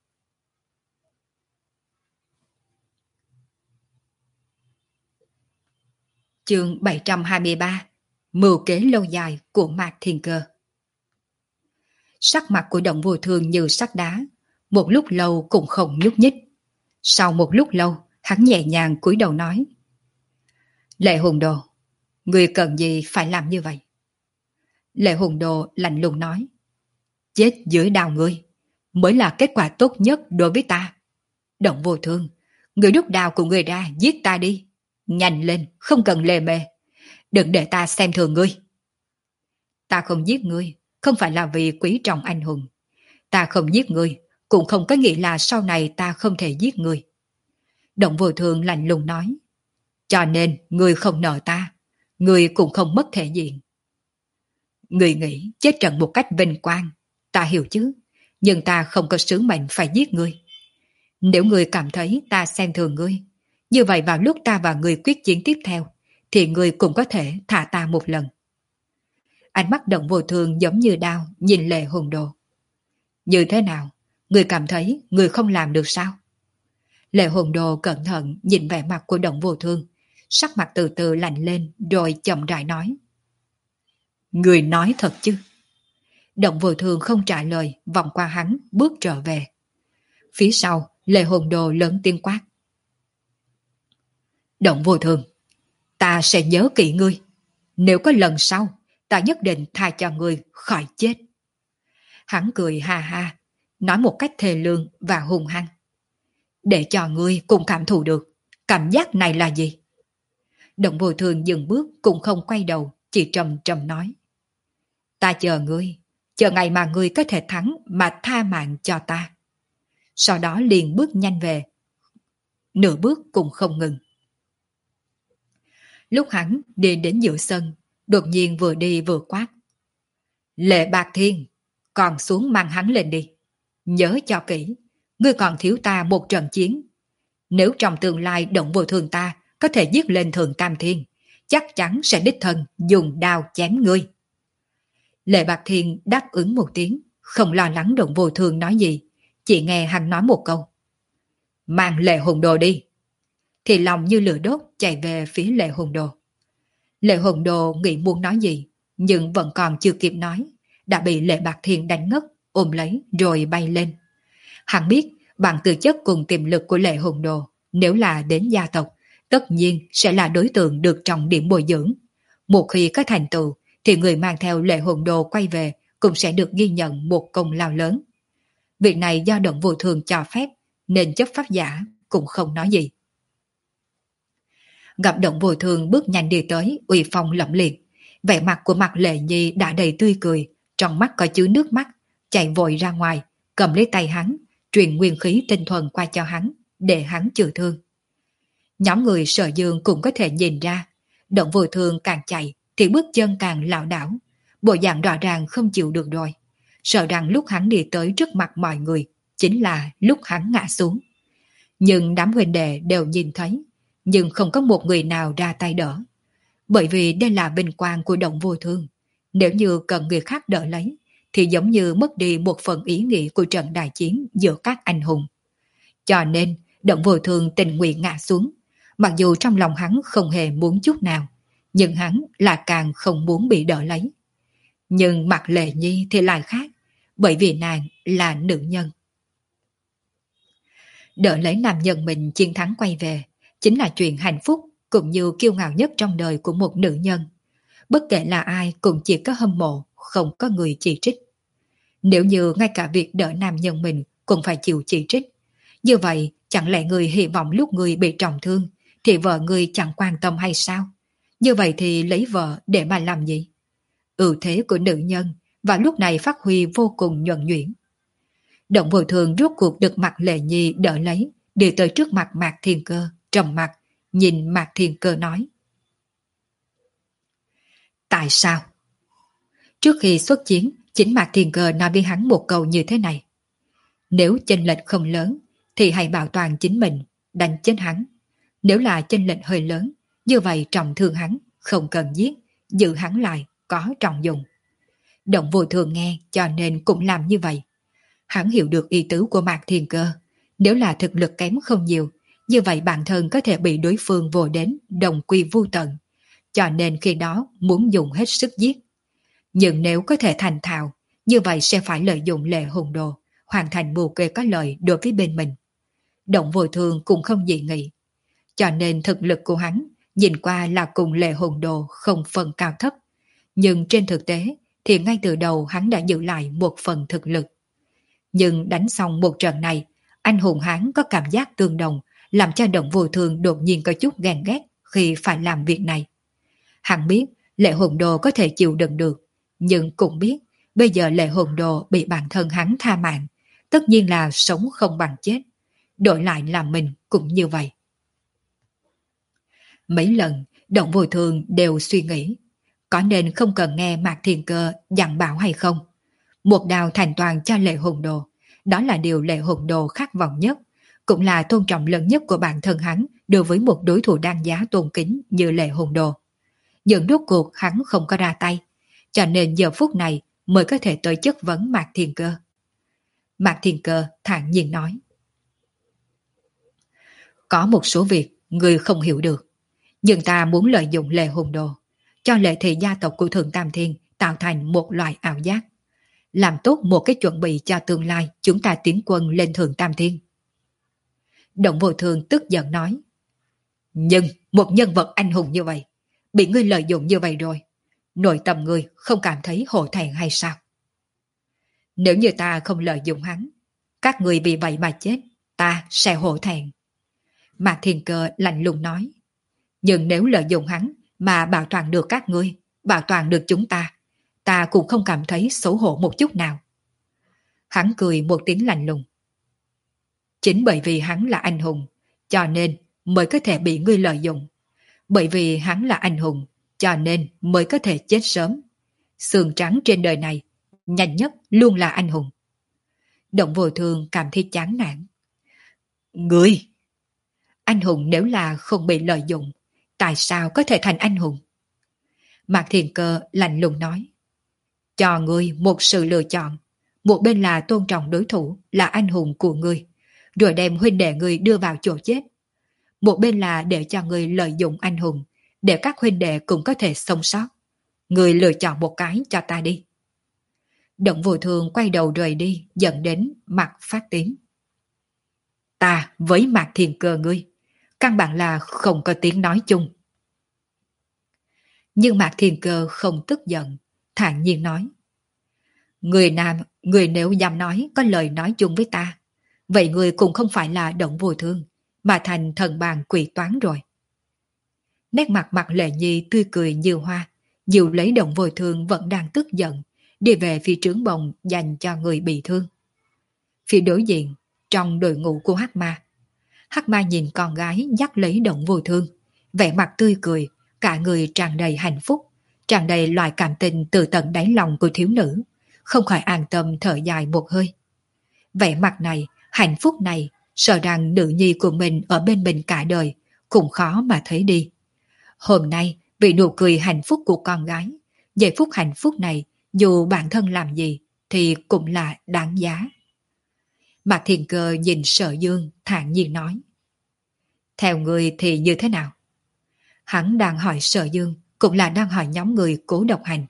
Chương bảy trăm hai mươi ba. Mưu kế lâu dài của Mạc Thiên Cơ. Sắc mặt của Động Vô Thương như sắt đá, một lúc lâu cũng không nhúc nhích. Sau một lúc lâu, hắn nhẹ nhàng cúi đầu nói. Lệ hồn đồ, ngươi cần gì phải làm như vậy? Lệ hồn đồ lạnh lùng nói. Chết dưới đao ngươi mới là kết quả tốt nhất đối với ta. Động Vô Thương, ngươi đút đao của ngươi ra, giết ta đi. Nhanh lên, không cần lề mề. Đừng để ta xem thường ngươi. Ta không giết ngươi, không phải là vì quý trọng anh hùng. Ta không giết ngươi, cũng không có nghĩa là sau này ta không thể giết ngươi. Động Vô Thương lạnh lùng nói. Cho nên, ngươi không nợ ta, ngươi cũng không mất thể diện. Ngươi nghĩ chết trận một cách vinh quang, ta hiểu chứ, nhưng ta không có sứ mệnh phải giết ngươi. Nếu ngươi cảm thấy ta xem thường ngươi, như vậy vào lúc ta và ngươi quyết chiến tiếp theo, thì ngươi cũng có thể thả ta một lần. Ánh mắt Động Vô Thương giống như đao nhìn Lệ hồn đồ. Như thế nào? Ngươi cảm thấy ngươi không làm được sao? Lệ hồn đồ cẩn thận nhìn vẻ mặt của Động Vô Thương, sắc mặt từ từ lạnh lên rồi chậm rãi nói. Ngươi nói thật chứ? Động Vô Thương không trả lời, vòng qua hắn, bước trở về. Phía sau, Lệ hồn đồ lớn tiếng quát. Động Vô Thương, ta sẽ nhớ kỹ ngươi. Nếu có lần sau, ta nhất định tha cho ngươi khỏi chết. Hắn cười ha ha, nói một cách thê lương và hung hăng. Để cho ngươi cùng cảm thụ được, cảm giác này là gì? Động Vô Thương dừng bước cũng không quay đầu, chỉ trầm trầm nói. Ta chờ ngươi, chờ ngày mà ngươi có thể thắng mà tha mạng cho ta. Sau đó liền bước nhanh về, nửa bước cũng không ngừng. Lúc hắn đi đến giữa sân, đột nhiên vừa đi vừa quát. Lệ Bạc Thiên, còn xuống mang hắn lên đi. Nhớ cho kỹ, ngươi còn thiếu ta một trận chiến. Nếu trong tương lai động vô thường ta có thể giết lên Thượng Tam Thiên, chắc chắn sẽ đích thân dùng đao chém ngươi. Lệ Bạc Thiên đáp ứng một tiếng, không lo lắng động vô thường nói gì, chỉ nghe hắn nói một câu. Mang Lệ Hồn Đồ đi. Thì lòng như lửa đốt chạy về phía Lệ Hồn Đồ. Lệ Hồn Đồ nghĩ muốn nói gì, nhưng vẫn còn chưa kịp nói, đã bị Lệ Bạc Thiên đánh ngất, ôm lấy rồi bay lên. Hắn biết bằng tư chất cùng tiềm lực của Lệ Hồn Đồ, nếu là đến gia tộc, tất nhiên sẽ là đối tượng được trọng điểm bồi dưỡng. Một khi có thành tựu, thì người mang theo Lệ Hồn Đồ quay về cũng sẽ được ghi nhận một công lao lớn. Việc này do Động Vô Thường cho phép, nên chấp pháp giả cũng không nói gì. Gặp Động Vô Thường bước nhanh đi tới, uy phong lẫm liệt, vẻ mặt của Mạc Lệ Nhi đã đầy tươi cười, trong mắt có chứa nước mắt, chạy vội ra ngoài, cầm lấy tay hắn, truyền nguyên khí tinh thuần qua cho hắn, để hắn chữa thương. Nhóm người Sở Dương cũng có thể nhìn ra, Động Vô Thường càng chạy thì bước chân càng lảo đảo, bộ dạng rõ ràng không chịu được rồi, sợ rằng lúc hắn đi tới trước mặt mọi người chính là lúc hắn ngã xuống. Nhưng đám huynh đệ đều nhìn thấy, nhưng không có một người nào ra tay đỡ, bởi vì đây là vinh quang của Động Vô Thường. Nếu như cần người khác đỡ lấy thì giống như mất đi một phần ý nghĩa của trận đại chiến giữa các anh hùng. Cho nên Động Vô Thường tình nguyện ngã xuống, mặc dù trong lòng hắn không hề muốn chút nào, nhưng hắn là càng không muốn bị đỡ lấy. Nhưng Mạc Lệ Nhi thì lại khác, bởi vì nàng là nữ nhân. Đỡ lấy nam nhân mình chiến thắng quay về, chính là chuyện hạnh phúc cũng như kiêu ngạo nhất trong đời của một nữ nhân. Bất kể là ai cũng chỉ có hâm mộ, không có người chỉ trích. Nếu như ngay cả việc đỡ nam nhân mình cũng phải chịu chỉ trích, như vậy chẳng lẽ người hy vọng lúc người bị trọng thương thì vợ người chẳng quan tâm hay sao? Như vậy thì lấy vợ để mà làm gì? Ưu thế của nữ nhân và lúc này phát huy vô cùng nhuần nhuyễn. Động Vô Thường rốt cuộc được Mạc Lệ Nhi đỡ lấy, đi tới trước mặt Mạc Thiên Cơ, trầm mặt, nhìn Mạc Thiên Cơ nói. Tại sao? Trước khi xuất chiến, chính Mạc Thiên Cơ nói với hắn một câu như thế này. Nếu chênh lệch không lớn, thì hãy bảo toàn chính mình, đánh chết hắn. Nếu là chênh lệch hơi lớn, như vậy trọng thương hắn, không cần giết, giữ hắn lại, có trọng dụng. Động Vô Thường nghe cho nên cũng làm như vậy. Hắn hiểu được ý tứ của Mạc Thiên Cơ. Nếu là thực lực kém không nhiều, như vậy bản thân có thể bị đối phương vồ đến đồng quy vu tận. Cho nên khi đó muốn dùng hết sức giết. Nhưng nếu có thể thành thạo, như vậy sẽ phải lợi dụng Lệ Hồn Đồ, hoàn thành mưu kê có lợi đối với bên mình. Động Vô Thường cũng không dị nghị. Cho nên thực lực của hắn nhìn qua là cùng Lệ Hồn Đồ không phần cao thấp. Nhưng trên thực tế thì ngay từ đầu hắn đã giữ lại một phần thực lực. Nhưng đánh xong một trận này, anh hùng hắn có cảm giác tương đồng, làm cho Động Vô Thường đột nhiên có chút ghen ghét khi phải làm việc này. Hắn biết Lệ Hồn Đồ có thể chịu đựng được, nhưng cũng biết bây giờ Lệ Hồn Đồ bị bản thân hắn tha mạng, tất nhiên là sống không bằng chết. Đổi lại là mình cũng như vậy. Mấy lần Động Vô Thường đều suy nghĩ, có nên không cần nghe Mạc Thiên Cơ dặn bảo hay không. Một đao thành toàn cho Lệ Hồn Đồ, đó là điều Lệ Hồn Đồ khát vọng nhất, cũng là tôn trọng lớn nhất của bản thân hắn đối với một đối thủ đáng giá tôn kính như Lệ Hồn Đồ. Nhưng rốt cuộc hắn không có ra tay, cho nên giờ phút này mới có thể tới chất vấn Mạc Thiên Cơ. Mạc Thiên Cơ thản nhiên nói. Có một số việc người không hiểu được, nhưng ta muốn lợi dụng Lệ Hồn Đồ, cho Lệ thị gia tộc của Thượng Tam Thiên tạo thành một loại ảo giác, làm tốt một cái chuẩn bị cho tương lai chúng ta tiến quân lên Thượng Tam Thiên. Động Vô Thường tức giận nói. Nhưng một nhân vật anh hùng như vậy, bị ngươi lợi dụng như vậy rồi, nội tâm ngươi không cảm thấy hổ thẹn hay sao? Nếu như ta không lợi dụng hắn, các ngươi vì vậy mà chết, ta sẽ hổ thẹn. Mạc Thiên Cơ lạnh lùng nói. Nhưng nếu lợi dụng hắn mà bảo toàn được các ngươi, bảo toàn được chúng ta, ta cũng không cảm thấy xấu hổ một chút nào. Hắn cười một tiếng lạnh lùng. Chính bởi vì hắn là anh hùng, cho nên mới có thể bị ngươi lợi dụng. Bởi vì hắn là anh hùng, cho nên mới có thể chết sớm. Xương trắng trên đời này, nhanh nhất luôn là anh hùng. Động Vô Thương cảm thấy chán nản. Ngươi! Anh hùng nếu là không bị lợi dụng, tại sao có thể thành anh hùng? Mạc Thiên Cơ lạnh lùng nói. Cho ngươi một sự lựa chọn. Một bên là tôn trọng đối thủ, là anh hùng của ngươi, rồi đem huynh đệ ngươi đưa vào chỗ chết. Một bên là để cho ngươi lợi dụng anh hùng, để các huynh đệ cũng có thể sống sót. Ngươi lựa chọn một cái cho ta đi. Động Vô Thương quay đầu rời đi, dẫn đến mặt phát tím. Ta với Mạc Thiên Cơ ngươi, căn bản là không có tiếng nói chung. Nhưng Mạc Thiên Cơ không tức giận, thản nhiên nói. Người nam, người nếu dám nói có lời nói chung với ta, vậy người cũng không phải là Động Vô Thương, mà thành thần bàn quỷ toán rồi. Nét mặt mặt Lệ Nhi tươi cười như hoa, dịu lấy Động Vô Thương vẫn đang tức giận, đi về phía trướng bồng dành cho người bị thương. Phía đối diện, trong đội ngũ của Hắc Ma, Hắc Ma nhìn con gái dắt lấy Động Vô Thương, vẻ mặt tươi cười, cả người tràn đầy hạnh phúc, tràn đầy loại cảm tình từ tận đáy lòng của thiếu nữ, không khỏi an tâm thở dài một hơi. Vẻ mặt này, hạnh phúc này, sợ rằng nữ nhi của mình ở bên mình cả đời, cũng khó mà thấy đi. Hôm nay, vì nụ cười hạnh phúc của con gái, giây phút hạnh phúc này, dù bản thân làm gì, thì cũng là đáng giá. Mạc Thiên Cơ nhìn Sở Dương, thản nhiên nói. Theo người thì như thế nào? Hắn đang hỏi Sở Dương, cũng là đang hỏi nhóm người Cố Độc Hành.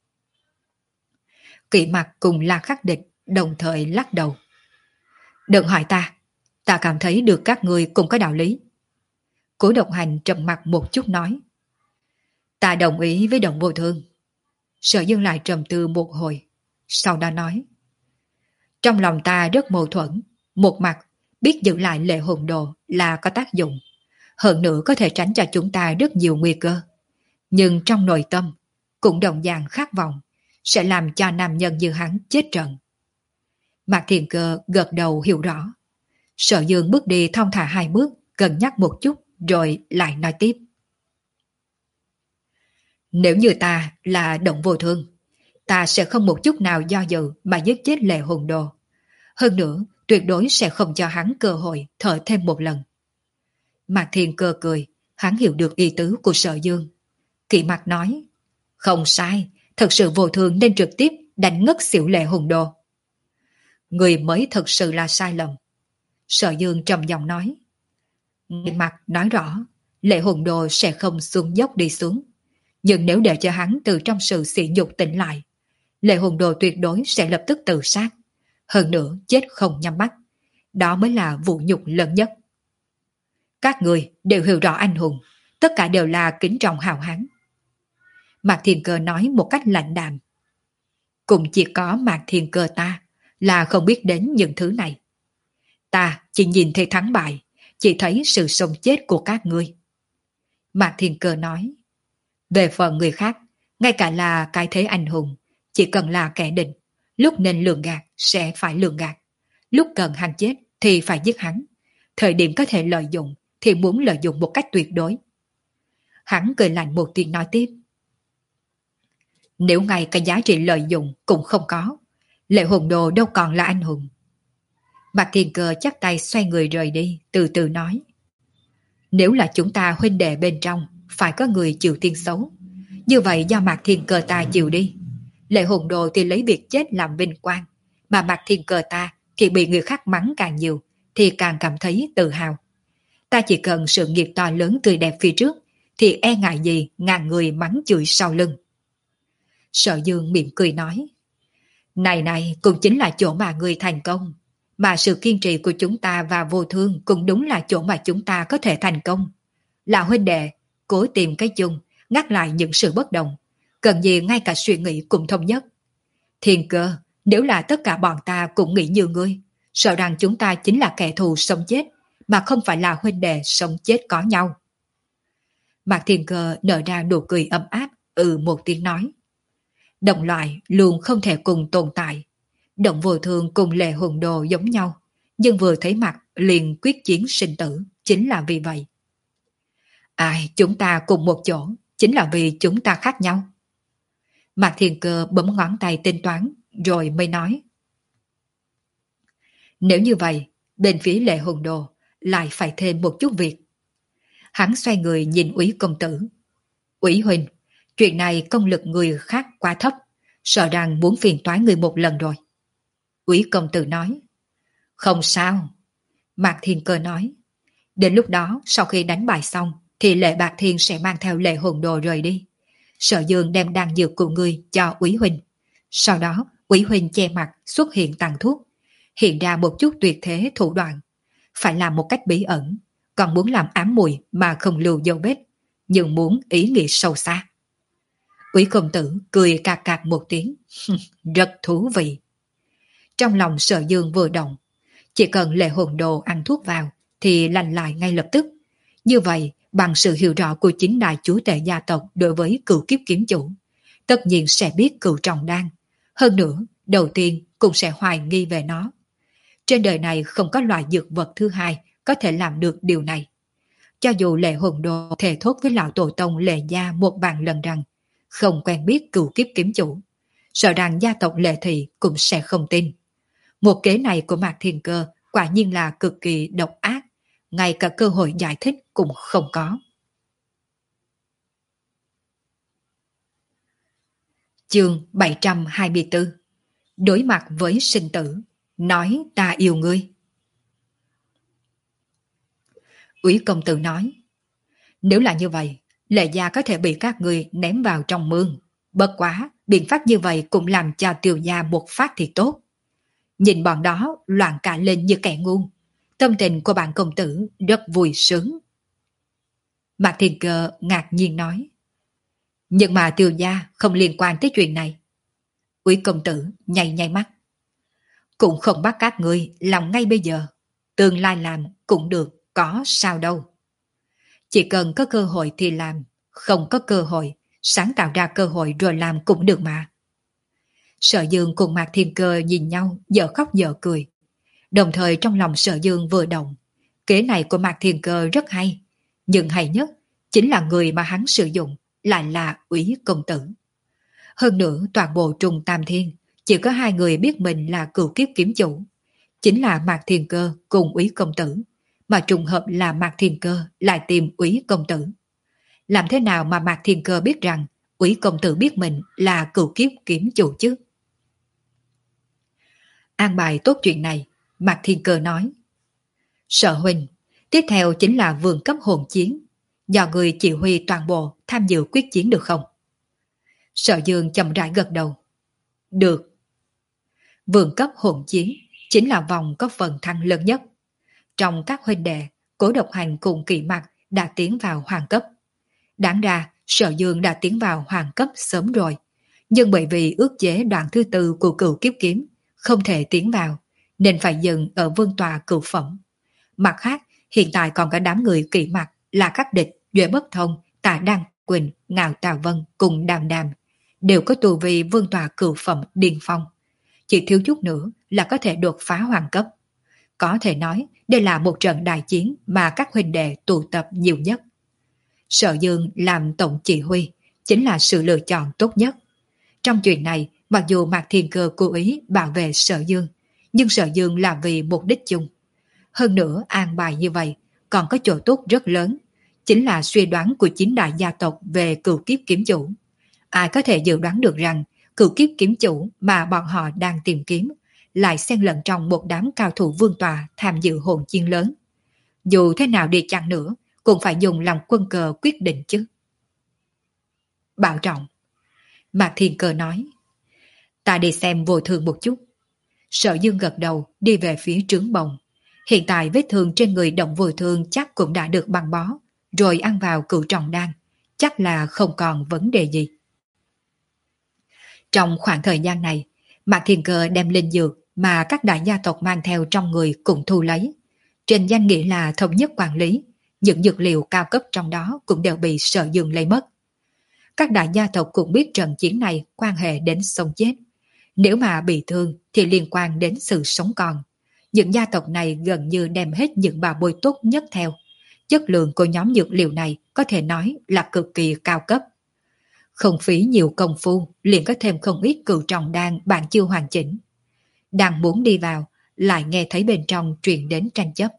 Kỵ Mặc cùng La Khắc Địch đồng thời lắc đầu. Đừng hỏi ta, ta cảm thấy được các người cũng có đạo lý. Cố Độc Hành trầm mặt một chút nói. Ta đồng ý với Động Vô Thương. Sở Dương lại trầm tư một hồi, sau đó nói. Trong lòng ta rất mâu thuẫn, một mặt biết giữ lại Lệ Hồn Đồ là có tác dụng, hơn nữa có thể tránh cho chúng ta rất nhiều nguy cơ. Nhưng trong nội tâm cũng đồng dạng khát vọng, sẽ làm cho nam nhân như hắn chết trận. Mạc Thiên Cơ gật đầu hiểu rõ. Sở Dương bước đi thong thả hai bước, cân nhắc một chút, rồi lại nói tiếp. Nếu như ta là Động Vô Thương, ta sẽ không một chút nào do dự mà giết chết Lệ Hồn Đồ. Hơn nữa, tuyệt đối sẽ không cho hắn cơ hội thở thêm một lần. Mạc Thiên Cơ cười, hắn hiểu được ý tứ của Sở Dương. Kỵ Mặc nói, không sai, thật sự Vô Thương nên trực tiếp đánh ngất xỉu Lệ Hồn Đồ. Người mới thật sự là sai lầm. Sở Dương trầm giọng nói. Kỵ Mặc nói rõ, Lệ Hồn Đồ sẽ không xuống dốc đi xuống. Nhưng nếu để cho hắn từ trong sự sỉ nhục tỉnh lại, Lệ Hồn Đồ tuyệt đối sẽ lập tức tự sát. Hơn nữa chết không nhắm mắt. Đó mới là vụ nhục lớn nhất. Các người đều hiểu rõ anh hùng, tất cả đều là kính trọng hào hán. Mạc Thiên Cơ nói một cách lạnh đạm. Cũng chỉ có Mạc Thiên Cơ ta là không biết đến những thứ này. Ta chỉ nhìn thấy thắng bại, chỉ thấy sự sống chết của các ngươi. Mạc Thiên Cơ nói. Về phần người khác, ngay cả là cái thế anh hùng, chỉ cần là kẻ địch, lúc nên lường gạt sẽ phải lường gạt, lúc cần hắn chết thì phải giết hắn, thời điểm có thể lợi dụng thì muốn lợi dụng một cách tuyệt đối. Hắn cười lạnh một tiếng nói tiếp. Nếu ngay cái giá trị lợi dụng cũng không có, Lệ Hồn Đồ đâu còn là anh hùng. Mạc Thiên Cơ chắp tay xoay người rời đi, từ từ nói. Nếu là chúng ta huynh đệ bên trong, phải có người chịu tiên xấu. Như vậy do Mạc Thiên Cơ ta chịu đi. Lệ Hồn Đồ thì lấy việc chết làm vinh quang, mà Mạc Thiên Cơ ta thì bị người khác mắng càng nhiều, thì càng cảm thấy tự hào. Ta chỉ cần sự nghiệp to lớn tươi đẹp phía trước, thì e ngại gì ngàn người mắng chửi sau lưng. Sở Dương mỉm cười nói. Này này cũng chính là chỗ mà người thành công, mà sự kiên trì của chúng ta và Vô Thương cũng đúng là chỗ mà chúng ta có thể thành công. Là huynh đệ, cố tìm cái chung, ngắt lại những sự bất đồng, cần gì ngay cả suy nghĩ cùng thống nhất. Thiên Cơ, nếu là tất cả bọn ta cũng nghĩ như ngươi, sợ rằng chúng ta chính là kẻ thù sống chết, mà không phải là huynh đệ sống chết có nhau. Mạc Thiên Cơ nở ra nụ cười ấm áp, ừ một tiếng nói. Đồng loại luôn không thể cùng tồn tại. Động Vô Thương cùng Lệ Hồn Đồ giống nhau, nhưng vừa thấy mặt liền quyết chiến sinh tử, chính là vì vậy. Ai chúng ta cùng một chỗ, chính là vì chúng ta khác nhau. Mạc Thiên Cơ bấm ngón tay tính toán, rồi mới nói. Nếu như vậy, bên phía Lệ Hồn Đồ lại phải thêm một chút việc. Hắn xoay người nhìn Úy công tử. Úy huynh, chuyện này công lực người khác quá thấp, sợ rằng muốn phiền toái người một lần rồi. Úy công tử nói. Không sao. Mạc Thiên Cơ nói. Đến lúc đó, sau khi đánh bài xong, thì Lệ Bạc Thiên sẽ mang theo Lệ Hồn Đồ rời đi. Sở Dương đem đan dược của ngươi cho Úy huynh. Sau đó, Úy huynh che mặt xuất hiện tàn thuốc, hiện ra một chút tuyệt thế thủ đoạn. Phải làm một cách bí ẩn, còn muốn làm ám mùi mà không lưu dấu vết, nhưng muốn ý nghĩa sâu xa. Úy công tử cười cạc cạc một tiếng. Rất thú vị. Trong lòng Sở Dương vừa động, chỉ cần Lệ Hồn Đồ ăn thuốc vào thì lành lại ngay lập tức. Như vậy, bằng sự hiểu rõ của chính đại chúa tể gia tộc đối với cửu kiếp kiếm chủ, tất nhiên sẽ biết cửu trọng đan. Hơn nữa, đầu tiên cũng sẽ hoài nghi về nó. Trên đời này không có loại dược vật thứ hai có thể làm được điều này. Cho dù Lệ Hồn Đồ thề thốt với lão tổ tông Lệ gia một vạn lần rằng không quen biết cửu kiếp kiếm chủ, sợ rằng gia tộc Lệ Thị cũng sẽ không tin. Một kế này của Mạc Thiên Cơ quả nhiên là cực kỳ độc ác, ngay cả cơ hội giải thích cũng không có. Chương bảy trăm hai mươi tư. Đối mặt với sinh tử, nói ta yêu ngươi. Úy công tử nói, nếu là như vậy, Lệ gia có thể bị các ngươi ném vào trong mương. Bất quá, biện pháp như vậy cũng làm cho Tiêu gia một phát thì tốt. Nhìn bọn đó loạn cả lên như kẻ ngu. Tâm tình của bạn công tử rất vui sướng. Mạc Thiên Cơ ngạc nhiên nói, nhưng mà Tiêu gia không liên quan tới chuyện này. Úy công tử nháy nháy mắt. Cũng không bắt các ngươi làm ngay bây giờ. Tương lai làm cũng được, có sao đâu. Chỉ cần có cơ hội thì làm, không có cơ hội, sáng tạo ra cơ hội rồi làm cũng được mà. Sở Dương cùng Mạc Thiên Cơ nhìn nhau, dở khóc dở cười. Đồng thời trong lòng Sở Dương vừa động. Kế này của Mạc Thiên Cơ rất hay, nhưng hay nhất chính là người mà hắn sử dụng lại là Úy công tử. Hơn nữa toàn bộ Trung Tam Thiên chỉ có hai người biết mình là cửu kiếp kiếm chủ, chính là Mạc Thiên Cơ cùng Úy công tử, mà trùng hợp là Mạc Thiên Cơ lại tìm Úy công tử. Làm thế nào mà Mạc Thiên Cơ biết rằng Úy công tử biết mình là cửu kiếp kiếm chủ chứ? An bài tốt chuyện này, Mạc Thiên Cơ nói. Sở huynh, tiếp theo chính là vườn cấp hồn chiến, do người chỉ huy toàn bộ tham dự quyết chiến được không? Sở Dương chậm rãi gật đầu. Được. Vườn cấp hồn chiến chính là vòng có phần thăng lớn nhất. Trong các huynh đệ, Cố Độc Hành cùng Kỵ Mặc đã tiến vào hoàng cấp. Đáng ra, Sở Dương đã tiến vào hoàng cấp sớm rồi, nhưng bởi vì ước chế đoạn thứ tư của cửu kiếp kiếm không thể tiến vào, nên phải dừng ở vương tòa cửu phẩm. Mặt khác, hiện tại còn có đám người Kỵ Mặc là các địch Duệ Bất Thông, Tạ Đăng Quỳnh, Ngạo Tào Vân cùng Đàm Đàm, đều có tu vi vương tòa cửu phẩm điên phong. Chỉ thiếu chút nữa là có thể đột phá hoàng cấp. Có thể nói đây là một trận đại chiến mà các huynh đệ tụ tập nhiều nhất. Sở Dương làm tổng chỉ huy chính là sự lựa chọn tốt nhất. Trong chuyện này, mặc dù Mạc Thiên Cơ cố ý bảo vệ Sở Dương, nhưng Sở Dương là vì mục đích chung. Hơn nữa an bài như vậy còn có chỗ tốt rất lớn, chính là suy đoán của chính đại gia tộc về cửu kiếp kiếm chủ. Ai có thể dự đoán được rằng cửu kiếp kiếm chủ mà bọn họ đang tìm kiếm lại xen lẫn trong một đám cao thủ vương tòa tham dự hồn chiến lớn. Dù thế nào đi chăng nữa, cũng phải dùng lòng quân cờ quyết định chứ. Bảo trọng. Mạc Thiên Cơ nói. Ta đi xem vô thương một chút. Sở Dương gật đầu đi về phía trướng bồng. Hiện tại vết thương trên người động vô thương chắc cũng đã được băng bó, rồi ăn vào cửu trọng đan, chắc là không còn vấn đề gì. Trong khoảng thời gian này, Mạc Thiên Cơ đem linh dược mà các đại gia tộc mang theo trong người cũng thu lấy. Trên danh nghĩa là thống nhất quản lý, những dược liệu cao cấp trong đó cũng đều bị Sở Dương lấy mất. Các đại gia tộc cũng biết trận chiến này quan hệ đến sống chết. Nếu mà bị thương thì liên quan đến sự sống còn. Những gia tộc này gần như đem hết những bà bôi tốt nhất theo, chất lượng của nhóm dược liệu này có thể nói là cực kỳ cao cấp. Không phí nhiều công phu, liền có thêm không ít cựu trọng đan bạn chưa hoàn chỉnh. Đang muốn đi vào, lại nghe thấy bên trong truyền đến tranh chấp.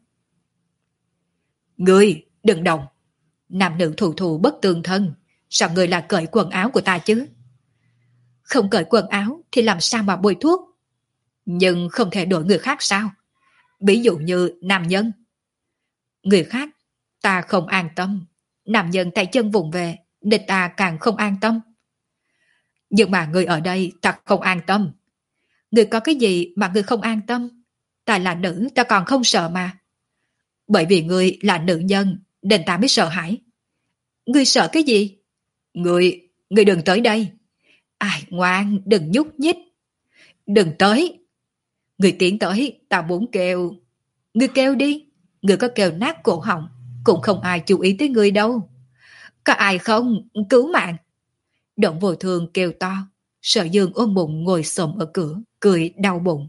Ngươi, đừng động! Nam nữ thù thù bất tương thân, sao ngươi là cởi quần áo của ta chứ? Không cởi quần áo thì làm sao mà bôi thuốc? Nhưng không thể đổi người khác sao? Ví dụ như nam nhân. Người khác, ta không an tâm. Nam nhân tay chân vùng về, nên ta càng không an tâm. Nhưng mà người ở đây ta không an tâm. Người có cái gì mà người không an tâm? Ta là nữ, ta còn không sợ mà. Bởi vì người là nữ nhân, nên ta mới sợ hãi. Người sợ cái gì? Người, người đừng tới đây. Ai ngoan, đừng nhúc nhích. Đừng tới. Người tiến tới, ta muốn kêu. Người kêu đi. Người có kêu nát cổ họng, cũng không ai chú ý tới người đâu. Có ai không? Cứu mạng. Động Vô Thương kêu to. Sở Dương ôm bụng ngồi xổm ở cửa, cười đau bụng.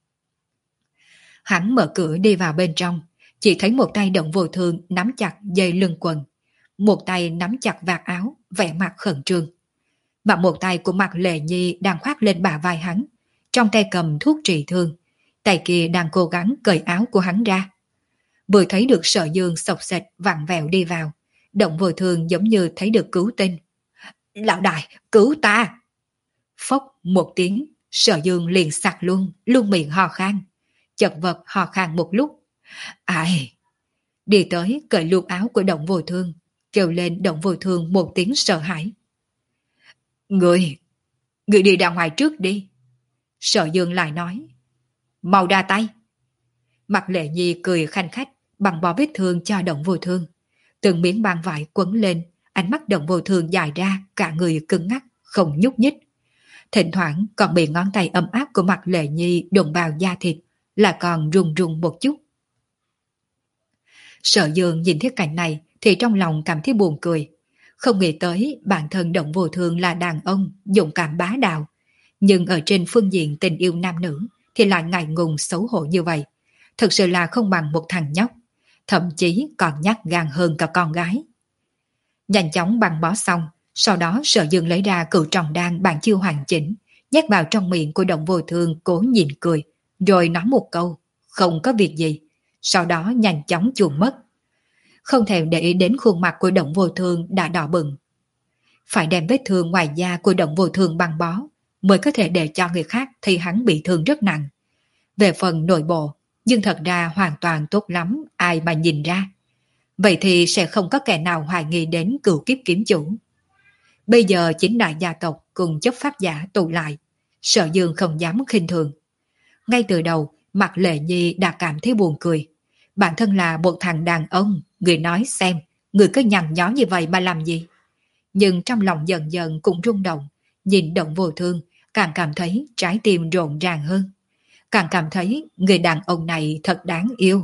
Hắn mở cửa đi vào bên trong, chỉ thấy một tay Động Vô Thương nắm chặt dây lưng quần, một tay nắm chặt vạt áo, vẻ mặt khẩn trương. Mà một tay của Mạc Lệ Nhi đang khoác lên bả vai hắn, trong tay cầm thuốc trị thương, tay kia đang cố gắng cởi áo của hắn ra. Vừa thấy được Sở Dương xộc xệch vặn vẹo đi vào, Động Vô Thương giống như thấy được cứu tinh. Lão đại, cứu ta! Phốc một tiếng, Sở Dương liền sặc luôn, luôn miệng ho khan, chật vật ho khan một lúc. Ai? Đi tới cởi luôn áo của Động Vô Thương, kêu lên Động Vô Thương một tiếng sợ hãi. Người, người đi ra ngoài trước đi. Sở Dương lại nói. Mau ra tay. Mặt Lệ Nhi cười khanh khách, bằng bó vết thương cho Động Vô Thương. Từng miếng băng vải quấn lên, ánh mắt Động Vô Thương dài ra, cả người cứng ngắc, không nhúc nhích. Thỉnh thoảng còn bị ngón tay ấm áp của Mặt Lệ Nhi đụng vào da thịt, là còn run run một chút. Sở Dương nhìn thấy cảnh này thì trong lòng cảm thấy buồn cười. Không nghĩ tới bản thân Động Vô Thương là đàn ông, dũng cảm bá đạo. Nhưng ở trên phương diện tình yêu nam nữ thì lại ngại ngùng xấu hổ như vậy. Thực sự là không bằng một thằng nhóc. Thậm chí còn nhát gan hơn cả con gái. Nhanh chóng băng bó xong, sau đó Sở Dương lấy ra cựu trọng đan bản chưa hoàn chỉnh, nhét vào trong miệng của Động Vô Thương cố nhìn cười, rồi nói một câu, không có việc gì. Sau đó nhanh chóng chuồn mất. Không thèm để ý đến khuôn mặt của Động Vô Thương đã đỏ bừng. Phải đem vết thương ngoài da của Động Vô Thương băng bó, mới có thể để cho người khác thấy hắn bị thương rất nặng. Về phần nội bộ, nhưng thật ra hoàn toàn tốt lắm, ai mà nhìn ra. Vậy thì sẽ không có kẻ nào hoài nghi đến cựu kiếp kiếm chủ. Bây giờ chính đại gia tộc cùng chấp pháp giả tụ lại, Sở Dương không dám khinh thường. Ngay từ đầu, Mạc Lệ Nhi đã cảm thấy buồn cười. Bản thân là một thằng đàn ông, người nói xem, người cứ nhằn nhó như vậy mà làm gì? Nhưng trong lòng dần dần cũng rung động, nhìn Động Vô Thương, càng cảm thấy trái tim rộn ràng hơn. Càng cảm thấy người đàn ông này thật đáng yêu.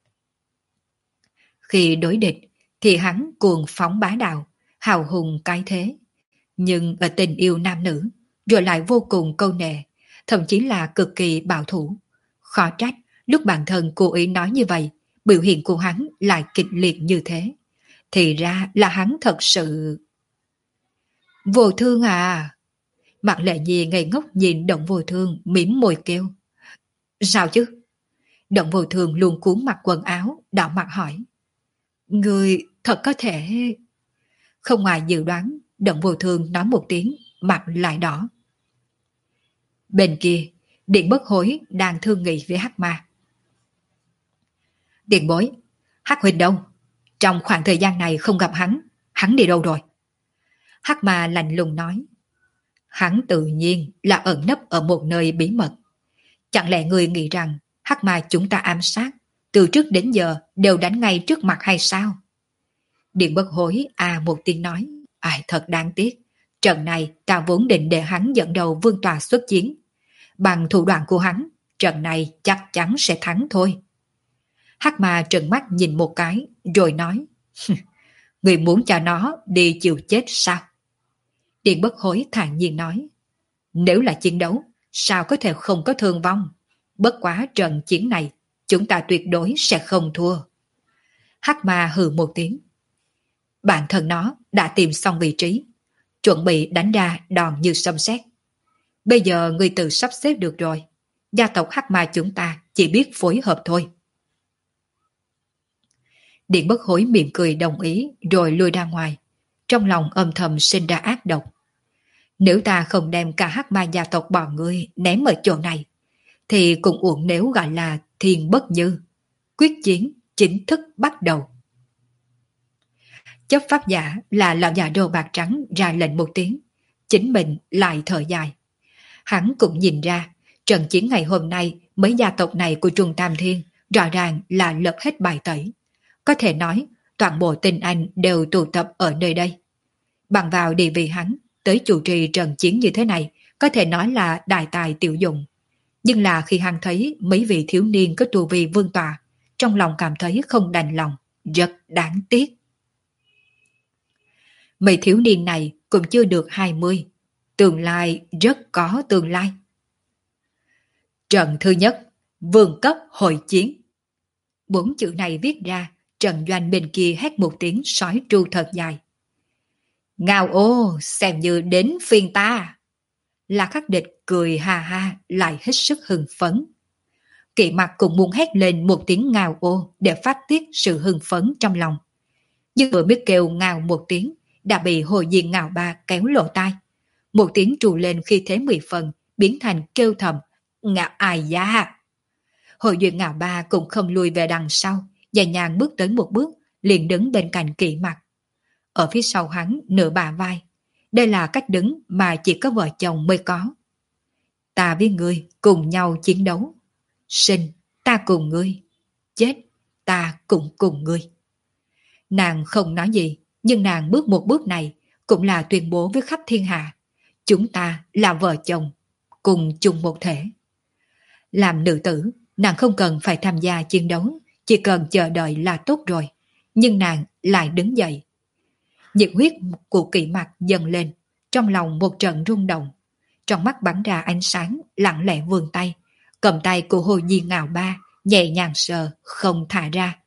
Khi đối địch, thì hắn cuồng phóng bá đạo, hào hùng cái thế. Nhưng ở tình yêu nam nữ, rồi lại vô cùng câu nệ, thậm chí là cực kỳ bảo thủ. Khó trách, lúc bản thân cố ý nói như vậy, biểu hiện của hắn lại kịch liệt như thế. Thì ra là hắn thật sự... Vô Thương à! Mạc Lệ Nhi ngây ngốc nhìn Động Vô Thương mỉm môi kêu. Sao chứ? Động Vô Thương luôn cuốn mặc quần áo, đỏ mặt hỏi. Người thật có thể... Không ngoài dự đoán, Động Vô Thương nói một tiếng, mặt lại đỏ. Bên kia, Điện Bất Hối đang thương nghị với Hắc Ma. Điện bối, Hắc huynh đâu? Trong khoảng thời gian này không gặp hắn, hắn đi đâu rồi? Hắc Ma lạnh lùng nói. Hắn tự nhiên là ẩn nấp ở một nơi bí mật. Chẳng lẽ người nghĩ rằng Hắc Ma chúng ta ám sát, từ trước đến giờ đều đánh ngay trước mặt hay sao? Điện Bất Hối à một tiếng nói. Ai thật đáng tiếc. Trận này ta vốn định để hắn dẫn đầu vương tòa xuất chiến. Bằng thủ đoạn của hắn, trận này chắc chắn sẽ thắng thôi. Hắc Ma trợn mắt nhìn một cái, rồi nói. Người muốn cho nó đi chịu chết sao? Điện Bất Hối thản nhiên nói. Nếu là chiến đấu, sao có thể không có thương vong? Bất quá trận chiến này, chúng ta tuyệt đối sẽ không thua. Hắc ma hừ một tiếng. Bản thân nó đã tìm xong vị trí, chuẩn bị đánh ra đòn như sấm sét. Bây giờ người tự sắp xếp được rồi. Gia tộc Hắc ma chúng ta chỉ biết phối hợp thôi. Điện Bất Hối mỉm cười đồng ý rồi lui ra ngoài. Trong lòng âm thầm sinh ra ác độc. Nếu ta không đem cả Hắc ma gia tộc bọn ngươi ném ở chỗ này, thì cũng uổng nếu gọi là thiên bất như. Quyết chiến chính thức bắt đầu. Chấp pháp giả là lão già đồ bạc trắng ra lệnh một tiếng. Chính mình lại thở dài. Hắn cũng nhìn ra, trận chiến ngày hôm nay mấy gia tộc này của Trung Tam Thiên rõ ràng là lật hết bài tẩy. Có thể nói, toàn bộ tinh anh đều tụ tập ở nơi đây. Bằng vào địa vị hắn, tới chủ trì trận chiến như thế này, có thể nói là đại tài tiểu dụng. Nhưng là khi hắn thấy mấy vị thiếu niên có tu vi vương tọa, trong lòng cảm thấy không đành lòng, rất đáng tiếc. Mấy thiếu niên này cũng chưa được hai mươi, tương lai rất có tương lai. Trận thứ nhất, vương cấp hội chiến. Bốn chữ này viết ra, Trần Doanh bên kia hét một tiếng sói tru thật dài. Ngao ô, xem như đến phiên ta. La Khắc Địch cười ha ha, lại hết sức hưng phấn. Kỵ Mặc cũng muốn hét lên một tiếng ngao ô để phát tiết sự hưng phấn trong lòng. Nhưng vừa biết kêu ngao một tiếng, đã bị Hồ Diên Ngao Ba kéo lỗ tai. Một tiếng trù lên khi thế mười phần, biến thành kêu thầm, ngạo ai da. Hồ Diên Ngao Ba cũng không lùi về đằng sau, nhẹ nhàng bước tới một bước, liền đứng bên cạnh Kỵ Mặc. Ở phía sau hắn nửa bả vai. Đây là cách đứng mà chỉ có vợ chồng mới có. Ta với ngươi cùng nhau chiến đấu. Sinh, ta cùng ngươi. Chết, ta cũng cùng ngươi. Nàng không nói gì, nhưng nàng bước một bước này cũng là tuyên bố với khắp thiên hạ. Chúng ta là vợ chồng, cùng chung một thể. Làm nữ tử, nàng không cần phải tham gia chiến đấu, chỉ cần chờ đợi là tốt rồi. Nhưng nàng lại đứng dậy. Nhiệt huyết của Kỵ Mặc dần lên, trong lòng một trận rung động. Trong mắt bắn ra ánh sáng, lặng lẽ vươn tay, cầm tay của Hồ Diên Ngao Ba, nhẹ nhàng sờ, không thả ra.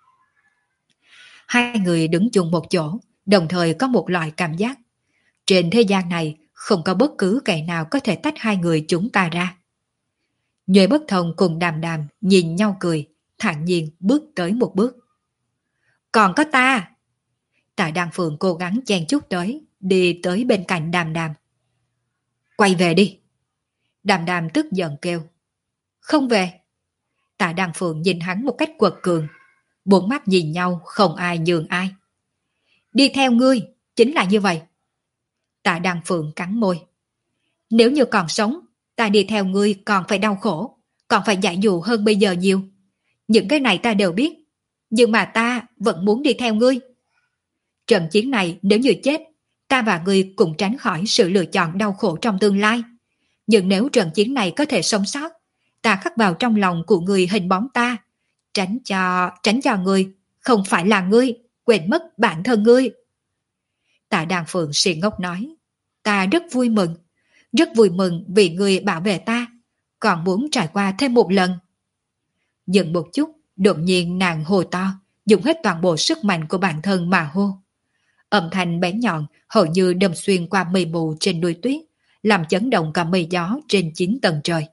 Hai người đứng chung một chỗ, đồng thời có một loại cảm giác. Trên thế gian này, không có bất cứ kẻ nào có thể tách hai người chúng ta ra. Nhuệ Bất Thông cùng Đàm Đàm nhìn nhau cười, thản nhiên bước tới một bước. Còn có ta! Tạ Đăng Phượng cố gắng chen chút tới, đi tới bên cạnh Đàm Đàm. Quay về đi! Đàm Đàm tức giận kêu. Không về! Tạ Đăng Phượng nhìn hắn một cách quật cường. Bốn mắt nhìn nhau không ai nhường ai. Đi theo ngươi, chính là như vậy. Tạ Đăng Phượng cắn môi. Nếu như còn sống, ta đi theo ngươi còn phải đau khổ, còn phải dạy dụ hơn bây giờ nhiều. Những cái này ta đều biết, nhưng mà ta vẫn muốn đi theo ngươi. Trận chiến này nếu như chết, ta và ngươi cũng tránh khỏi sự lựa chọn đau khổ trong tương lai. Nhưng nếu trận chiến này có thể sống sót, ta khắc vào trong lòng của ngươi hình bóng ta, tránh cho, tránh cho ngươi, không phải là ngươi, quên mất bản thân ngươi. Tạ Đàn Phượng si ngốc nói, ta rất vui mừng, rất vui mừng vì ngươi bảo vệ ta, còn muốn trải qua thêm một lần. Dừng một chút, đột nhiên nàng hô to, dùng hết toàn bộ sức mạnh của bản thân mà hô. Âm thanh bén nhọn hầu như đâm xuyên qua mây mù trên núi tuyết, làm chấn động cả mây gió trên chín tầng trời.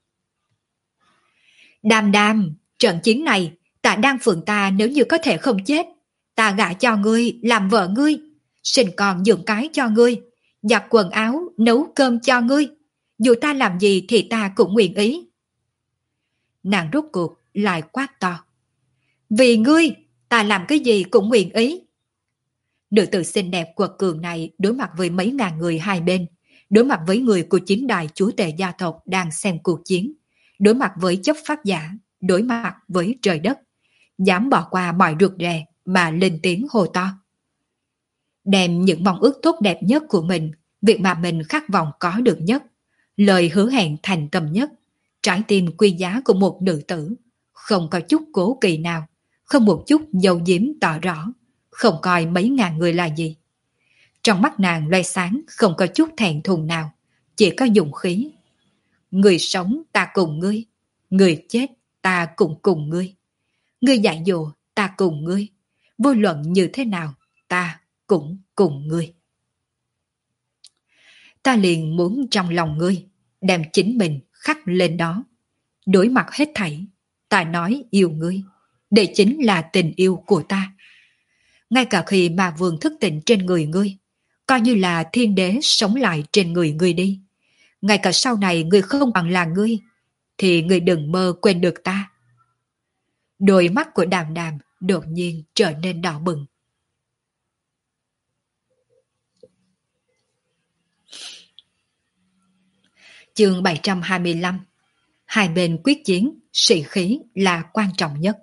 Đàm Đàm, trận chiến này, Tạ Đan Phượng ta nếu như có thể không chết, ta gả cho ngươi, làm vợ ngươi, sinh con dưỡng cái cho ngươi, giặt quần áo, nấu cơm cho ngươi. Dù ta làm gì thì ta cũng nguyện ý. Nàng rút cuộc lại quát to. Vì ngươi, ta làm cái gì cũng nguyện ý. Nữ tử xinh đẹp quật cường này đối mặt với mấy ngàn người hai bên, đối mặt với người của chính đài chúa tể gia tộc đang xem cuộc chiến, đối mặt với chấp pháp giả, đối mặt với trời đất, dám bỏ qua mọi rụt rè mà lên tiếng hô to. Đem những mong ước tốt đẹp nhất của mình, việc mà mình khát vọng có được nhất, lời hứa hẹn thành tâm nhất, trái tim quý giá của một nữ tử, không có chút cố kỵ nào, không một chút dầu diếm tỏ rõ, không coi mấy ngàn người là gì. Trong mắt nàng loay sáng không có chút thẹn thùng nào, chỉ có dũng khí. Người sống ta cùng ngươi, người chết ta cũng cùng ngươi. Ngươi dạy dỗ ta cùng ngươi, vô luận như thế nào, ta cũng cùng ngươi. Ta liền muốn trong lòng ngươi, đem chính mình khắc lên đó. Đối mặt hết thảy, ta nói yêu ngươi, đây chính là tình yêu của ta. Ngay cả khi ma vương thức tỉnh trên người ngươi, coi như là thiên đế sống lại trên người ngươi đi. Ngay cả sau này ngươi không bằng là ngươi, thì ngươi đừng mơ quên được ta. Đôi mắt của Đàm Đàm đột nhiên trở nên đỏ bừng. Chương bảy trăm hai mươi lăm. Hai bên quyết chiến, sĩ khí là quan trọng nhất.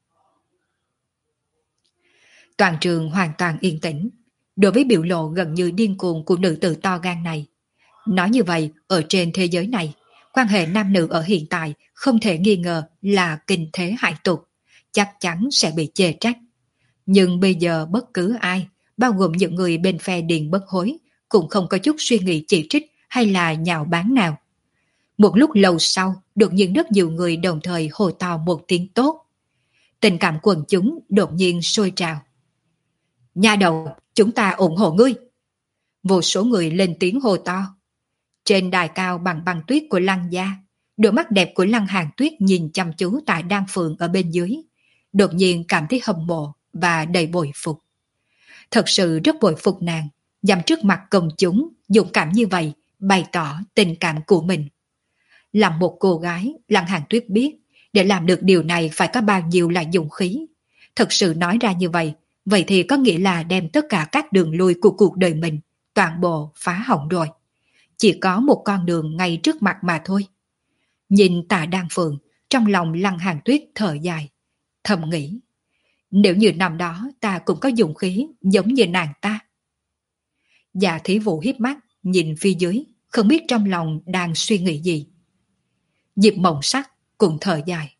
Toàn trường hoàn toàn yên tĩnh, đối với biểu lộ gần như điên cuồng của nữ tử to gan này. Nói như vậy, ở trên thế giới này, quan hệ nam nữ ở hiện tại không thể nghi ngờ là kinh thế hại tục, chắc chắn sẽ bị chê trách. Nhưng bây giờ bất cứ ai, bao gồm những người bên phe Điền Bất Hối, cũng không có chút suy nghĩ chỉ trích hay là nhạo báng nào. Một lúc lâu sau, đột nhiên rất nhiều người đồng thời hô to một tiếng tốt. Tình cảm quần chúng đột nhiên sôi trào. Nhà đầu, chúng ta ủng hộ ngươi. Vô số người lên tiếng hô to. Trên đài cao bằng băng tuyết của Lăng gia, đôi mắt đẹp của Lăng Hàn Tuyết nhìn chăm chú tại Đan Phượng ở bên dưới, đột nhiên cảm thấy hâm mộ và đầy bội phục. Thật sự rất bội phục nàng, dám trước mặt công chúng, dũng cảm như vậy, bày tỏ tình cảm của mình. Làm một cô gái, Lăng Hàn Tuyết biết, để làm được điều này phải có bao nhiêu là dũng khí. Thật sự nói ra như vậy, vậy thì có nghĩa là đem tất cả các đường lui của cuộc đời mình, toàn bộ phá hỏng rồi. Chỉ có một con đường ngay trước mặt mà thôi. Nhìn Tạ Đan Phượng, trong lòng Lăng Hàn Tuyết thở dài, thầm nghĩ. Nếu như năm đó ta cũng có dũng khí giống như nàng ta. Dạ Thí Vũ hiếp mắt, nhìn phía dưới, không biết trong lòng đang suy nghĩ gì. Diệp Mộng Sắc cũng thở dài.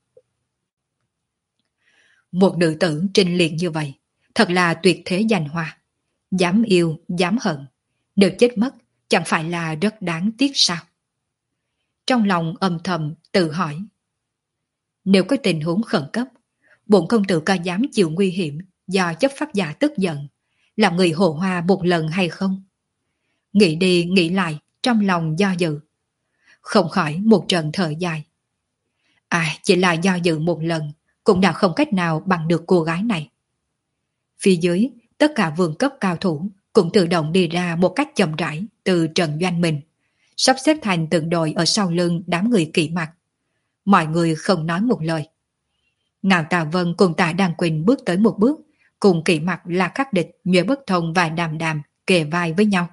Một nữ tử trinh liệt như vậy, thật là tuyệt thế danh hoa. Dám yêu, dám hận, đều chết mất, chẳng phải là rất đáng tiếc sao? Trong lòng âm thầm tự hỏi. Nếu có tình huống khẩn cấp, bổn công tử có dám chịu nguy hiểm do chấp pháp giả tức giận, làm người hồ hoa một lần hay không? Nghĩ đi nghĩ lại, trong lòng do dự. Không khỏi một trận thở dài. À, chỉ là do dự một lần, cũng đã không cách nào bằng được cô gái này. Phía dưới, tất cả vương cấp cao thủ cũng tự động đi ra một cách chậm rãi từ trận doanh mình, sắp xếp thành từng đội ở sau lưng đám người kỵ mặt. Mọi người không nói một lời. Ngạo Tà Vân cùng Tạ Đan Quỳnh bước tới một bước, cùng kỵ mặt là khắc địch Nhuệ Bất Thông và Đàm Đàm kề vai với nhau.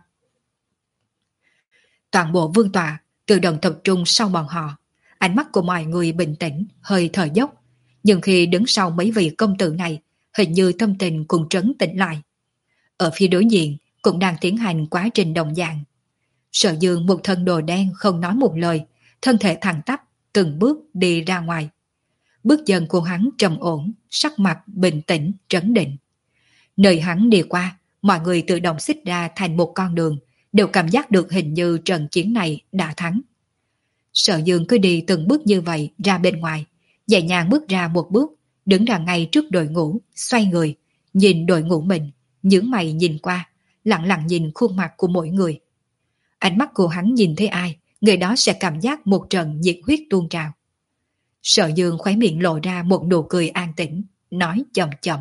Toàn bộ vương tọa tự động tập trung sau bọn họ, ánh mắt của mọi người bình tĩnh, hơi thở dốc, nhưng khi đứng sau mấy vị công tử này, hình như tâm tình cũng trấn tĩnh lại. Ở phía đối diện cũng đang tiến hành quá trình đồng dạng. Sở Dương một thân đồ đen không nói một lời, thân thể thẳng tắp, từng bước đi ra ngoài. Bước chân của hắn trầm ổn, sắc mặt bình tĩnh, trấn định. Nơi hắn đi qua, mọi người tự động xích ra thành một con đường, đều cảm giác được hình như trận chiến này đã thắng. Sở Dương cứ đi từng bước như vậy ra bên ngoài, nhẹ nhàng bước ra một bước, đứng ra ngay trước đội ngũ, xoay người, nhìn đội ngũ mình, nhướng mày nhìn qua, lặng lặng nhìn khuôn mặt của mỗi người. Ánh mắt của hắn nhìn thấy ai, người đó sẽ cảm giác một trận nhiệt huyết tuôn trào. Sở Dương khóe miệng lộ ra một nụ cười an tĩnh, nói chậm chậm.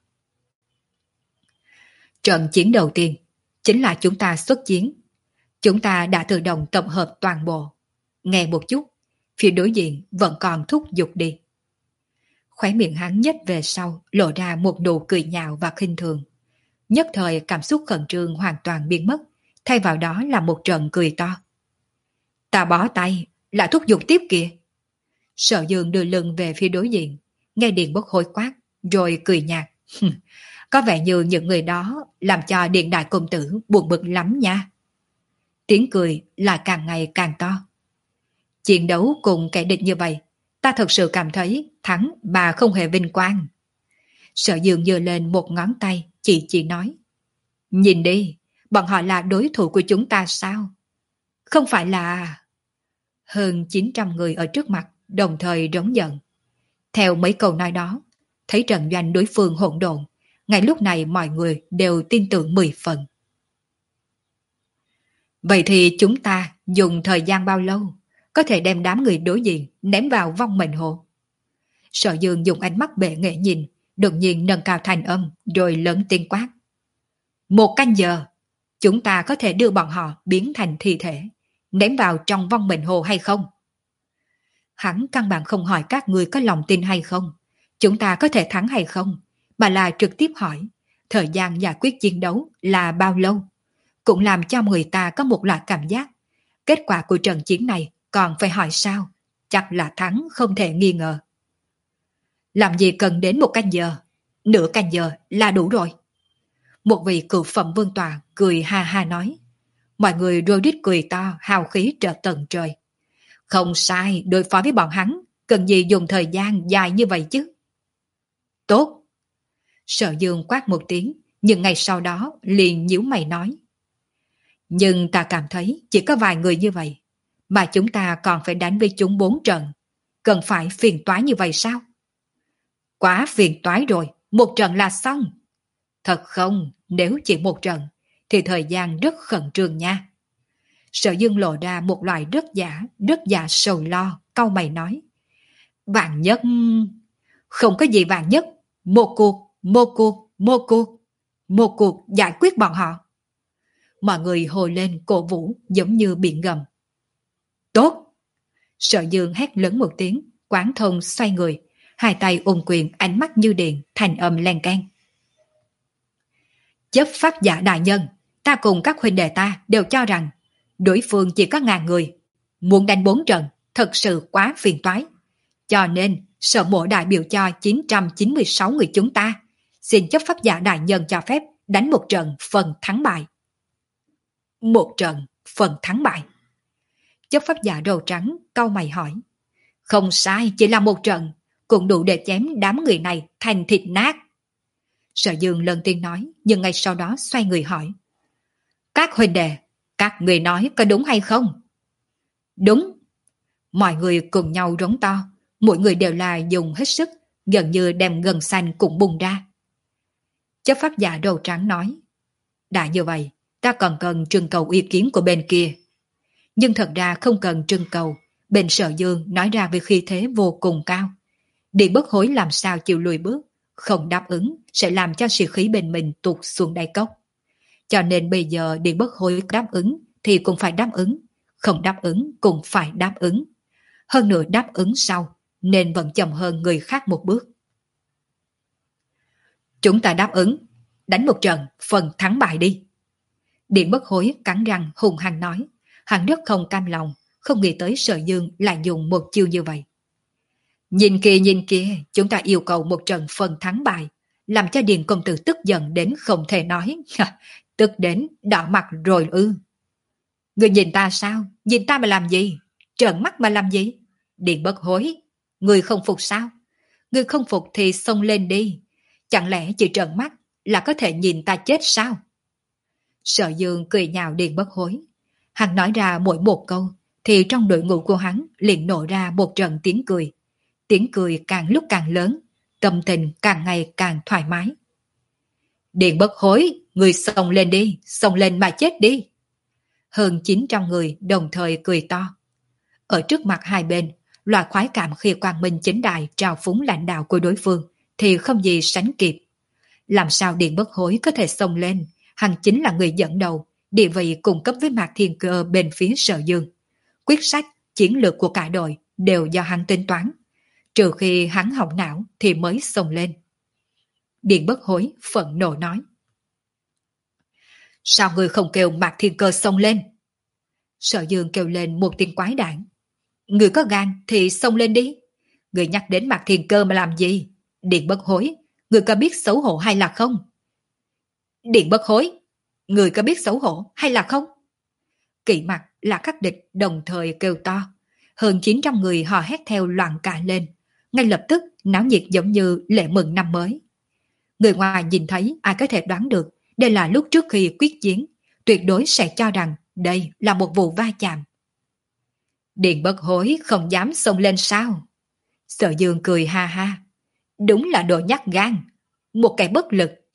Trận chiến đầu tiên chính là chúng ta xuất chiến. Chúng ta đã tự động tập hợp toàn bộ. Nghe một chút, phía đối diện vẫn còn thúc giục đi. Khóe miệng hắn nhếch về sau, lộ ra một nụ cười nhạo và khinh thường. Nhất thời cảm xúc khẩn trương hoàn toàn biến mất, thay vào đó là một trận cười to. Ta bó tay, là thúc giục tiếp kìa. Sở Dương đưa lưng về phía đối diện, nghe Điền Bất Hối quát, rồi cười nhạt. Có vẻ như những người đó làm cho Điện Đại Công Tử buồn bực lắm nha. Tiếng cười là càng ngày càng to. Chiến đấu cùng kẻ địch như vậy, ta thật sự cảm thấy thắng mà không hề vinh quang. Sở Dương giơ lên một ngón tay, chỉ chỉ nói. Nhìn đi, bọn họ là đối thủ của chúng ta sao? Không phải là... Hơn chín trăm người ở trước mặt đồng thời rống giận. Theo mấy câu nói đó, thấy trận doanh đối phương hỗn độn, Ngay lúc này mọi người đều tin tưởng mười phần. Vậy thì chúng ta dùng thời gian bao lâu có thể đem đám người đối diện ném vào vong mệnh hồ? Sở Dương dùng ánh mắt bệ nghệ nhìn, đột nhiên nâng cao thanh âm rồi lớn tiếng quát. Một canh giờ, chúng ta có thể đưa bọn họ biến thành thi thể, ném vào trong vong mệnh hồ hay không? Hắn căn bản không hỏi các người có lòng tin hay không, chúng ta có thể thắng hay không, mà là trực tiếp hỏi thời gian giải quyết chiến đấu là bao lâu. Cũng làm cho người ta có một loại cảm giác kết quả của trận chiến này còn phải hỏi sao, chắc là thắng không thể nghi ngờ. Làm gì cần đến một canh giờ, nửa canh giờ là đủ rồi. Một vị cựu phẩm vương tòa cười ha ha nói. Mọi người rôi rít cười to, hào khí trở tận trời. Không sai, đối phó với bọn hắn cần gì dùng thời gian dài như vậy chứ. Tốt. Sở Dương quát một tiếng, nhưng ngay sau đó liền nhíu mày nói. Nhưng ta cảm thấy chỉ có vài người như vậy, mà chúng ta còn phải đánh với chúng bốn trận. Cần phải phiền toái như vậy sao? Quá phiền toái rồi, một trận là xong. Thật không, nếu chỉ một trận, thì thời gian rất khẩn trương nha. Sở Dương lộ ra một loại rất giả, rất giả sầu lo, cau mày nói. Vạn nhất... Không có gì vạn nhất, một cuộc, một cuộc, một cuộc, một cuộc giải quyết bọn họ. Mọi người hồi lên cổ vũ giống như biển gầm. Tốt! Sở Dương hét lớn một tiếng, quán thông xoay người, hai tay ôm quyền, ánh mắt như điện, thành âm len keng. Chấp pháp giả đại nhân, ta cùng các huynh đệ ta đều cho rằng đối phương chỉ có ngàn người, muốn đánh bốn trận thật sự quá phiền toái. Cho nên sở mộ đại biểu cho chín trăm chín mươi sáu người chúng ta, xin chấp pháp giả đại nhân cho phép đánh một trận phần thắng bại. Một trận phần thắng bại. Chấp pháp giả đầu trắng cau mày hỏi. Không sai, chỉ là một trận, cũng đủ để chém đám người này thành thịt nát. Sở Dương lần tiên nói, nhưng ngay sau đó xoay người hỏi. Các huynh đệ, các người nói có đúng hay không? Đúng. Mọi người cùng nhau rống to, mỗi người đều là dùng hết sức, gần như đem gân xanh cũng bùng ra. Chấp pháp giả đầu trắng nói. Đã như vậy, ta còn cần trưng cầu ý kiến của bên kia. Nhưng thật ra không cần trưng cầu, bên Sở Dương nói ra với khí thế vô cùng cao. Điện Bất Hối làm sao chịu lùi bước, không đáp ứng sẽ làm cho sĩ khí bên mình tụt xuống đáy cốc. Cho nên bây giờ Điện Bất Hối đáp ứng thì cũng phải đáp ứng, không đáp ứng cũng phải đáp ứng. Hơn nữa đáp ứng sau nên vẫn chậm hơn người khác một bước. Chúng ta đáp ứng, đánh một trận phần thắng bại đi. Điện Bất Hối cắn răng hùng hăng nói, hắn rất không cam lòng, không nghĩ tới Sở Dương lại dùng một chiêu như vậy. Nhìn kia nhìn kia, chúng ta yêu cầu một trận phần thắng bại, làm cho Điền công tử tức giận đến không thể nói, tức đến đỏ mặt rồi ư. Người nhìn ta sao? Nhìn ta mà làm gì? Trợn mắt mà làm gì? Điền Bất Hối, người không phục sao? Người không phục thì xông lên đi. Chẳng lẽ chỉ trợn mắt là có thể nhìn ta chết sao? Sở Dương cười nhạo Điền Bất Hối. Hắn nói ra mỗi một câu, thì trong đội ngũ của hắn liền nổ ra một trận tiếng cười. Tiếng cười càng lúc càng lớn, tâm tình càng ngày càng thoải mái. Điền Bất Hối, người xông lên đi, xông lên mà chết đi. Hơn chín trăm người đồng thời cười to. Ở trước mặt hai bên, loại khoái cảm khi Quang Minh chính đại trào phúng lãnh đạo của đối phương thì không gì sánh kịp. Làm sao Điền Bất Hối có thể xông lên, hắn chính là người dẫn đầu, địa vị cùng cấp với Mạc Thiên Cơ bên phía Sở Dương. Quyết sách, chiến lược của cả đội đều do hắn tính toán. Trừ khi hắn hỏng não thì mới xông lên. Điền Bất Hối phẫn nộ nói. Sao người không kêu Mạc Thiên Cơ xông lên? Sở Dương kêu lên một tiếng quái đản. Người có gan thì xông lên đi. Người nhắc đến Mạc Thiên Cơ mà làm gì? Điền Bất Hối, người có biết xấu hổ hay là không? Điền Bất Hối, người có biết xấu hổ hay là không? Kỵ mặt là các địch đồng thời kêu to. Hơn chín trăm người hò hét theo loạn cả lên. Ngay lập tức náo nhiệt giống như lễ mừng năm mới. Người ngoài nhìn thấy ai có thể đoán được đây là lúc trước khi quyết chiến, tuyệt đối sẽ cho rằng đây là một vụ va chạm. Điền Bất Hối không dám xông lên sao? Sở Dương cười ha ha. Đúng là đồ nhát gan. Một kẻ bất lực,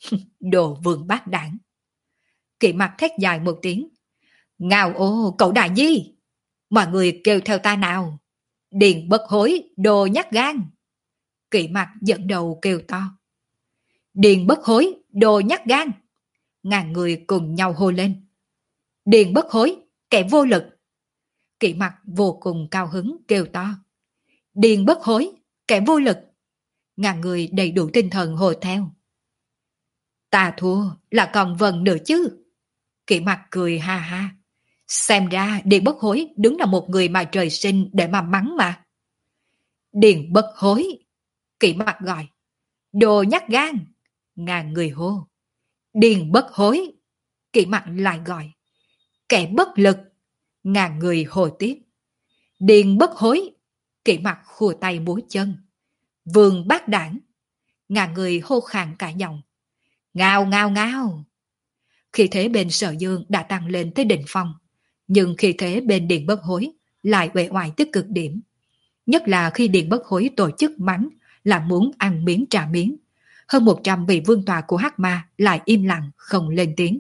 Đồ vương bát đảng. Kỵ Mặc thét dài một tiếng. Ngao ô, cậu đại nhi! Mọi người kêu theo ta nào. Điền bất hối, đồ nhát gan. Kỵ Mặc dẫn đầu kêu to. Điền bất hối, đồ nhát gan. Ngàn người cùng nhau hô lên. Điền bất hối, kẻ vô lực. Kỵ Mặc vô cùng cao hứng kêu to. Điền bất hối, kẻ vô lực. Ngàn người đầy đủ tinh thần hô theo. Ta thua là còn vần nữa chứ. Kỵ Mặc cười ha ha. Xem ra Điền bất hối đúng là một người mà trời sinh để mà mắng mà. Điền bất hối. Kỵ Mặc gọi. Đồ nhát gan. Ngàn người hô. Điền bất hối. Kỵ Mặc lại gọi. Kẻ bất lực. Ngàn người hô tiếp. Điền bất hối. Kỵ Mặc khua tay múa chân. Vương bát đảng. Ngàn người hô khàn cả giọng. Ngao ngao ngao. Khi thế bên Sở Dương đã tăng lên tới đỉnh phong, nhưng khi thế bên Điền bất hối lại uể oải tới cực điểm. Nhất là khi Điền bất hối tổ chức mắng là muốn ăn miếng trả miếng, hơn một trăm vị vương tọa của Hắc Ma lại im lặng không lên tiếng.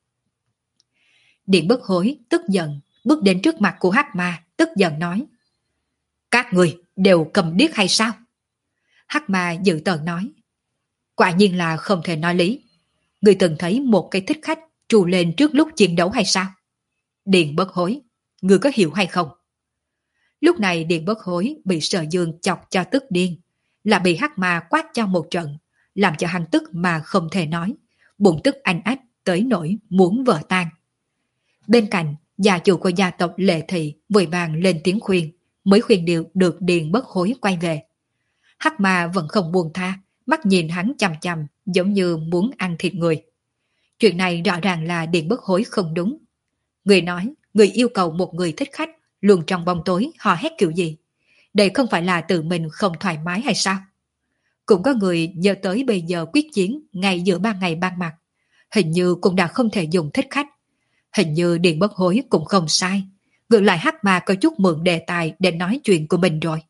Điền bất hối tức giận bước đến trước mặt của Hắc Ma, tức giận nói. Các người đều cầm điếc hay sao? Hắc Ma dự tợn nói. Quả nhiên là không thể nói lý. Người từng thấy một cái thích khách trù lên trước lúc chiến đấu hay sao? Điền bất hối, người có hiểu hay không? Lúc này Điền bất hối bị Sở Dương chọc cho tức điên, là bị Hắc Ma quát cho một trận, làm cho hắn tức mà không thể nói, bụng tức anh ách tới nỗi muốn vỡ tan. Bên cạnh, gia chủ của gia tộc Lệ Thị vội vàng lên tiếng khuyên, mới khuyên điều được Điền bất hối quay về. Hắc Ma vẫn không buông tha, mắt nhìn hắn chằm chằm giống như muốn ăn thịt người. Chuyện này rõ ràng là Điền bất hối không đúng. Người nói, người yêu cầu một người thích khách luôn trong bóng tối hò hét kiểu gì? Đây không phải là tự mình không thoải mái hay sao? Cũng có người nhớ tới bây giờ quyết chiến ngay giữa ban ngày ban mặt. Hình như cũng đã không thể dùng thích khách. Hình như Điền bất hối cũng không sai. Ngược lại Hắc Ma có chút mượn đề tài để nói chuyện của mình rồi.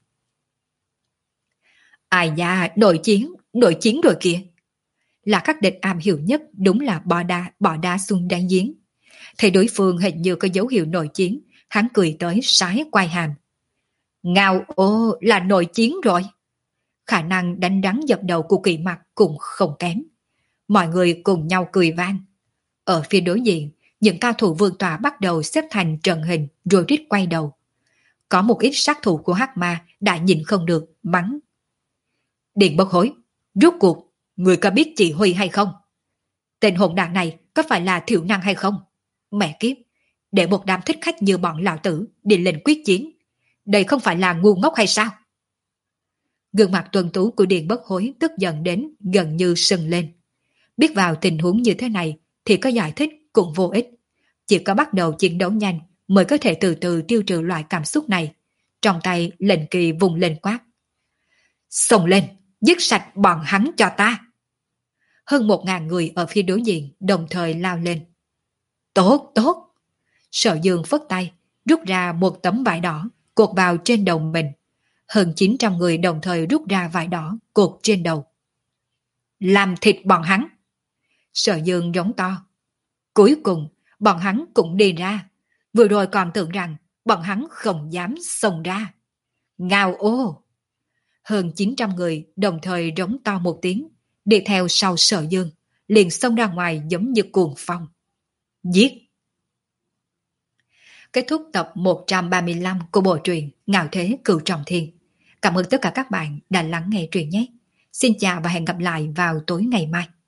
Ai da, nội chiến, nội chiến rồi kìa. Là các địch am hiểu nhất đúng là bỏ đá, bỏ đá xuống đánh giếng. Thấy đối phương hình như có dấu hiệu nội chiến, hắn cười tới sái quai hàm. Ngao ô là nội chiến rồi. Khả năng đánh đắng dập đầu của Kỵ Mặc cũng không kém. Mọi người cùng nhau cười vang. Ở phía đối diện, những cao thủ vương tọa bắt đầu xếp thành trận hình rồi rít quay đầu. Có một ít sát thủ của Hắc Ma đã nhìn không được, mắng. Điền bất hối, rốt cuộc, người có biết chỉ huy hay không? Tên hỗn đản này có phải là thiểu năng hay không? Mẹ kiếp, để một đám thích khách như bọn lão tử đi lên quyết chiến. Đây không phải là ngu ngốc hay sao? Gương mặt tuần tú của Điền bất hối tức giận đến gần như sưng lên. Biết vào tình huống như thế này thì có giải thích cũng vô ích. Chỉ có bắt đầu chiến đấu nhanh mới có thể từ từ tiêu trừ loại cảm xúc này. Trong tay lệnh kỳ vùng lên quát. Xông lên, giết sạch bọn hắn cho ta. Hơn một ngàn người ở phía đối diện đồng thời lao lên. Tốt, tốt. Sở Dương phất tay, rút ra một tấm vải đỏ, cột vào trên đầu mình. Hơn chín trăm người đồng thời rút ra vải đỏ, cột trên đầu. Làm thịt bọn hắn. Sở Dương giống to. Cuối cùng, bọn hắn cũng đi ra. Vừa rồi còn tưởng rằng bọn hắn không dám xông ra. Ngao ô! Hơn chín trăm người đồng thời rống to một tiếng, đi theo sau Sở Dương, liền xông ra ngoài giống như cuồng phong. Giết! Kết thúc tập một trăm ba mươi lăm của bộ truyện Ngạo Thế Cửu Trọng Thiên. Cảm ơn tất cả các bạn đã lắng nghe truyện nhé. Xin chào và hẹn gặp lại vào tối ngày mai.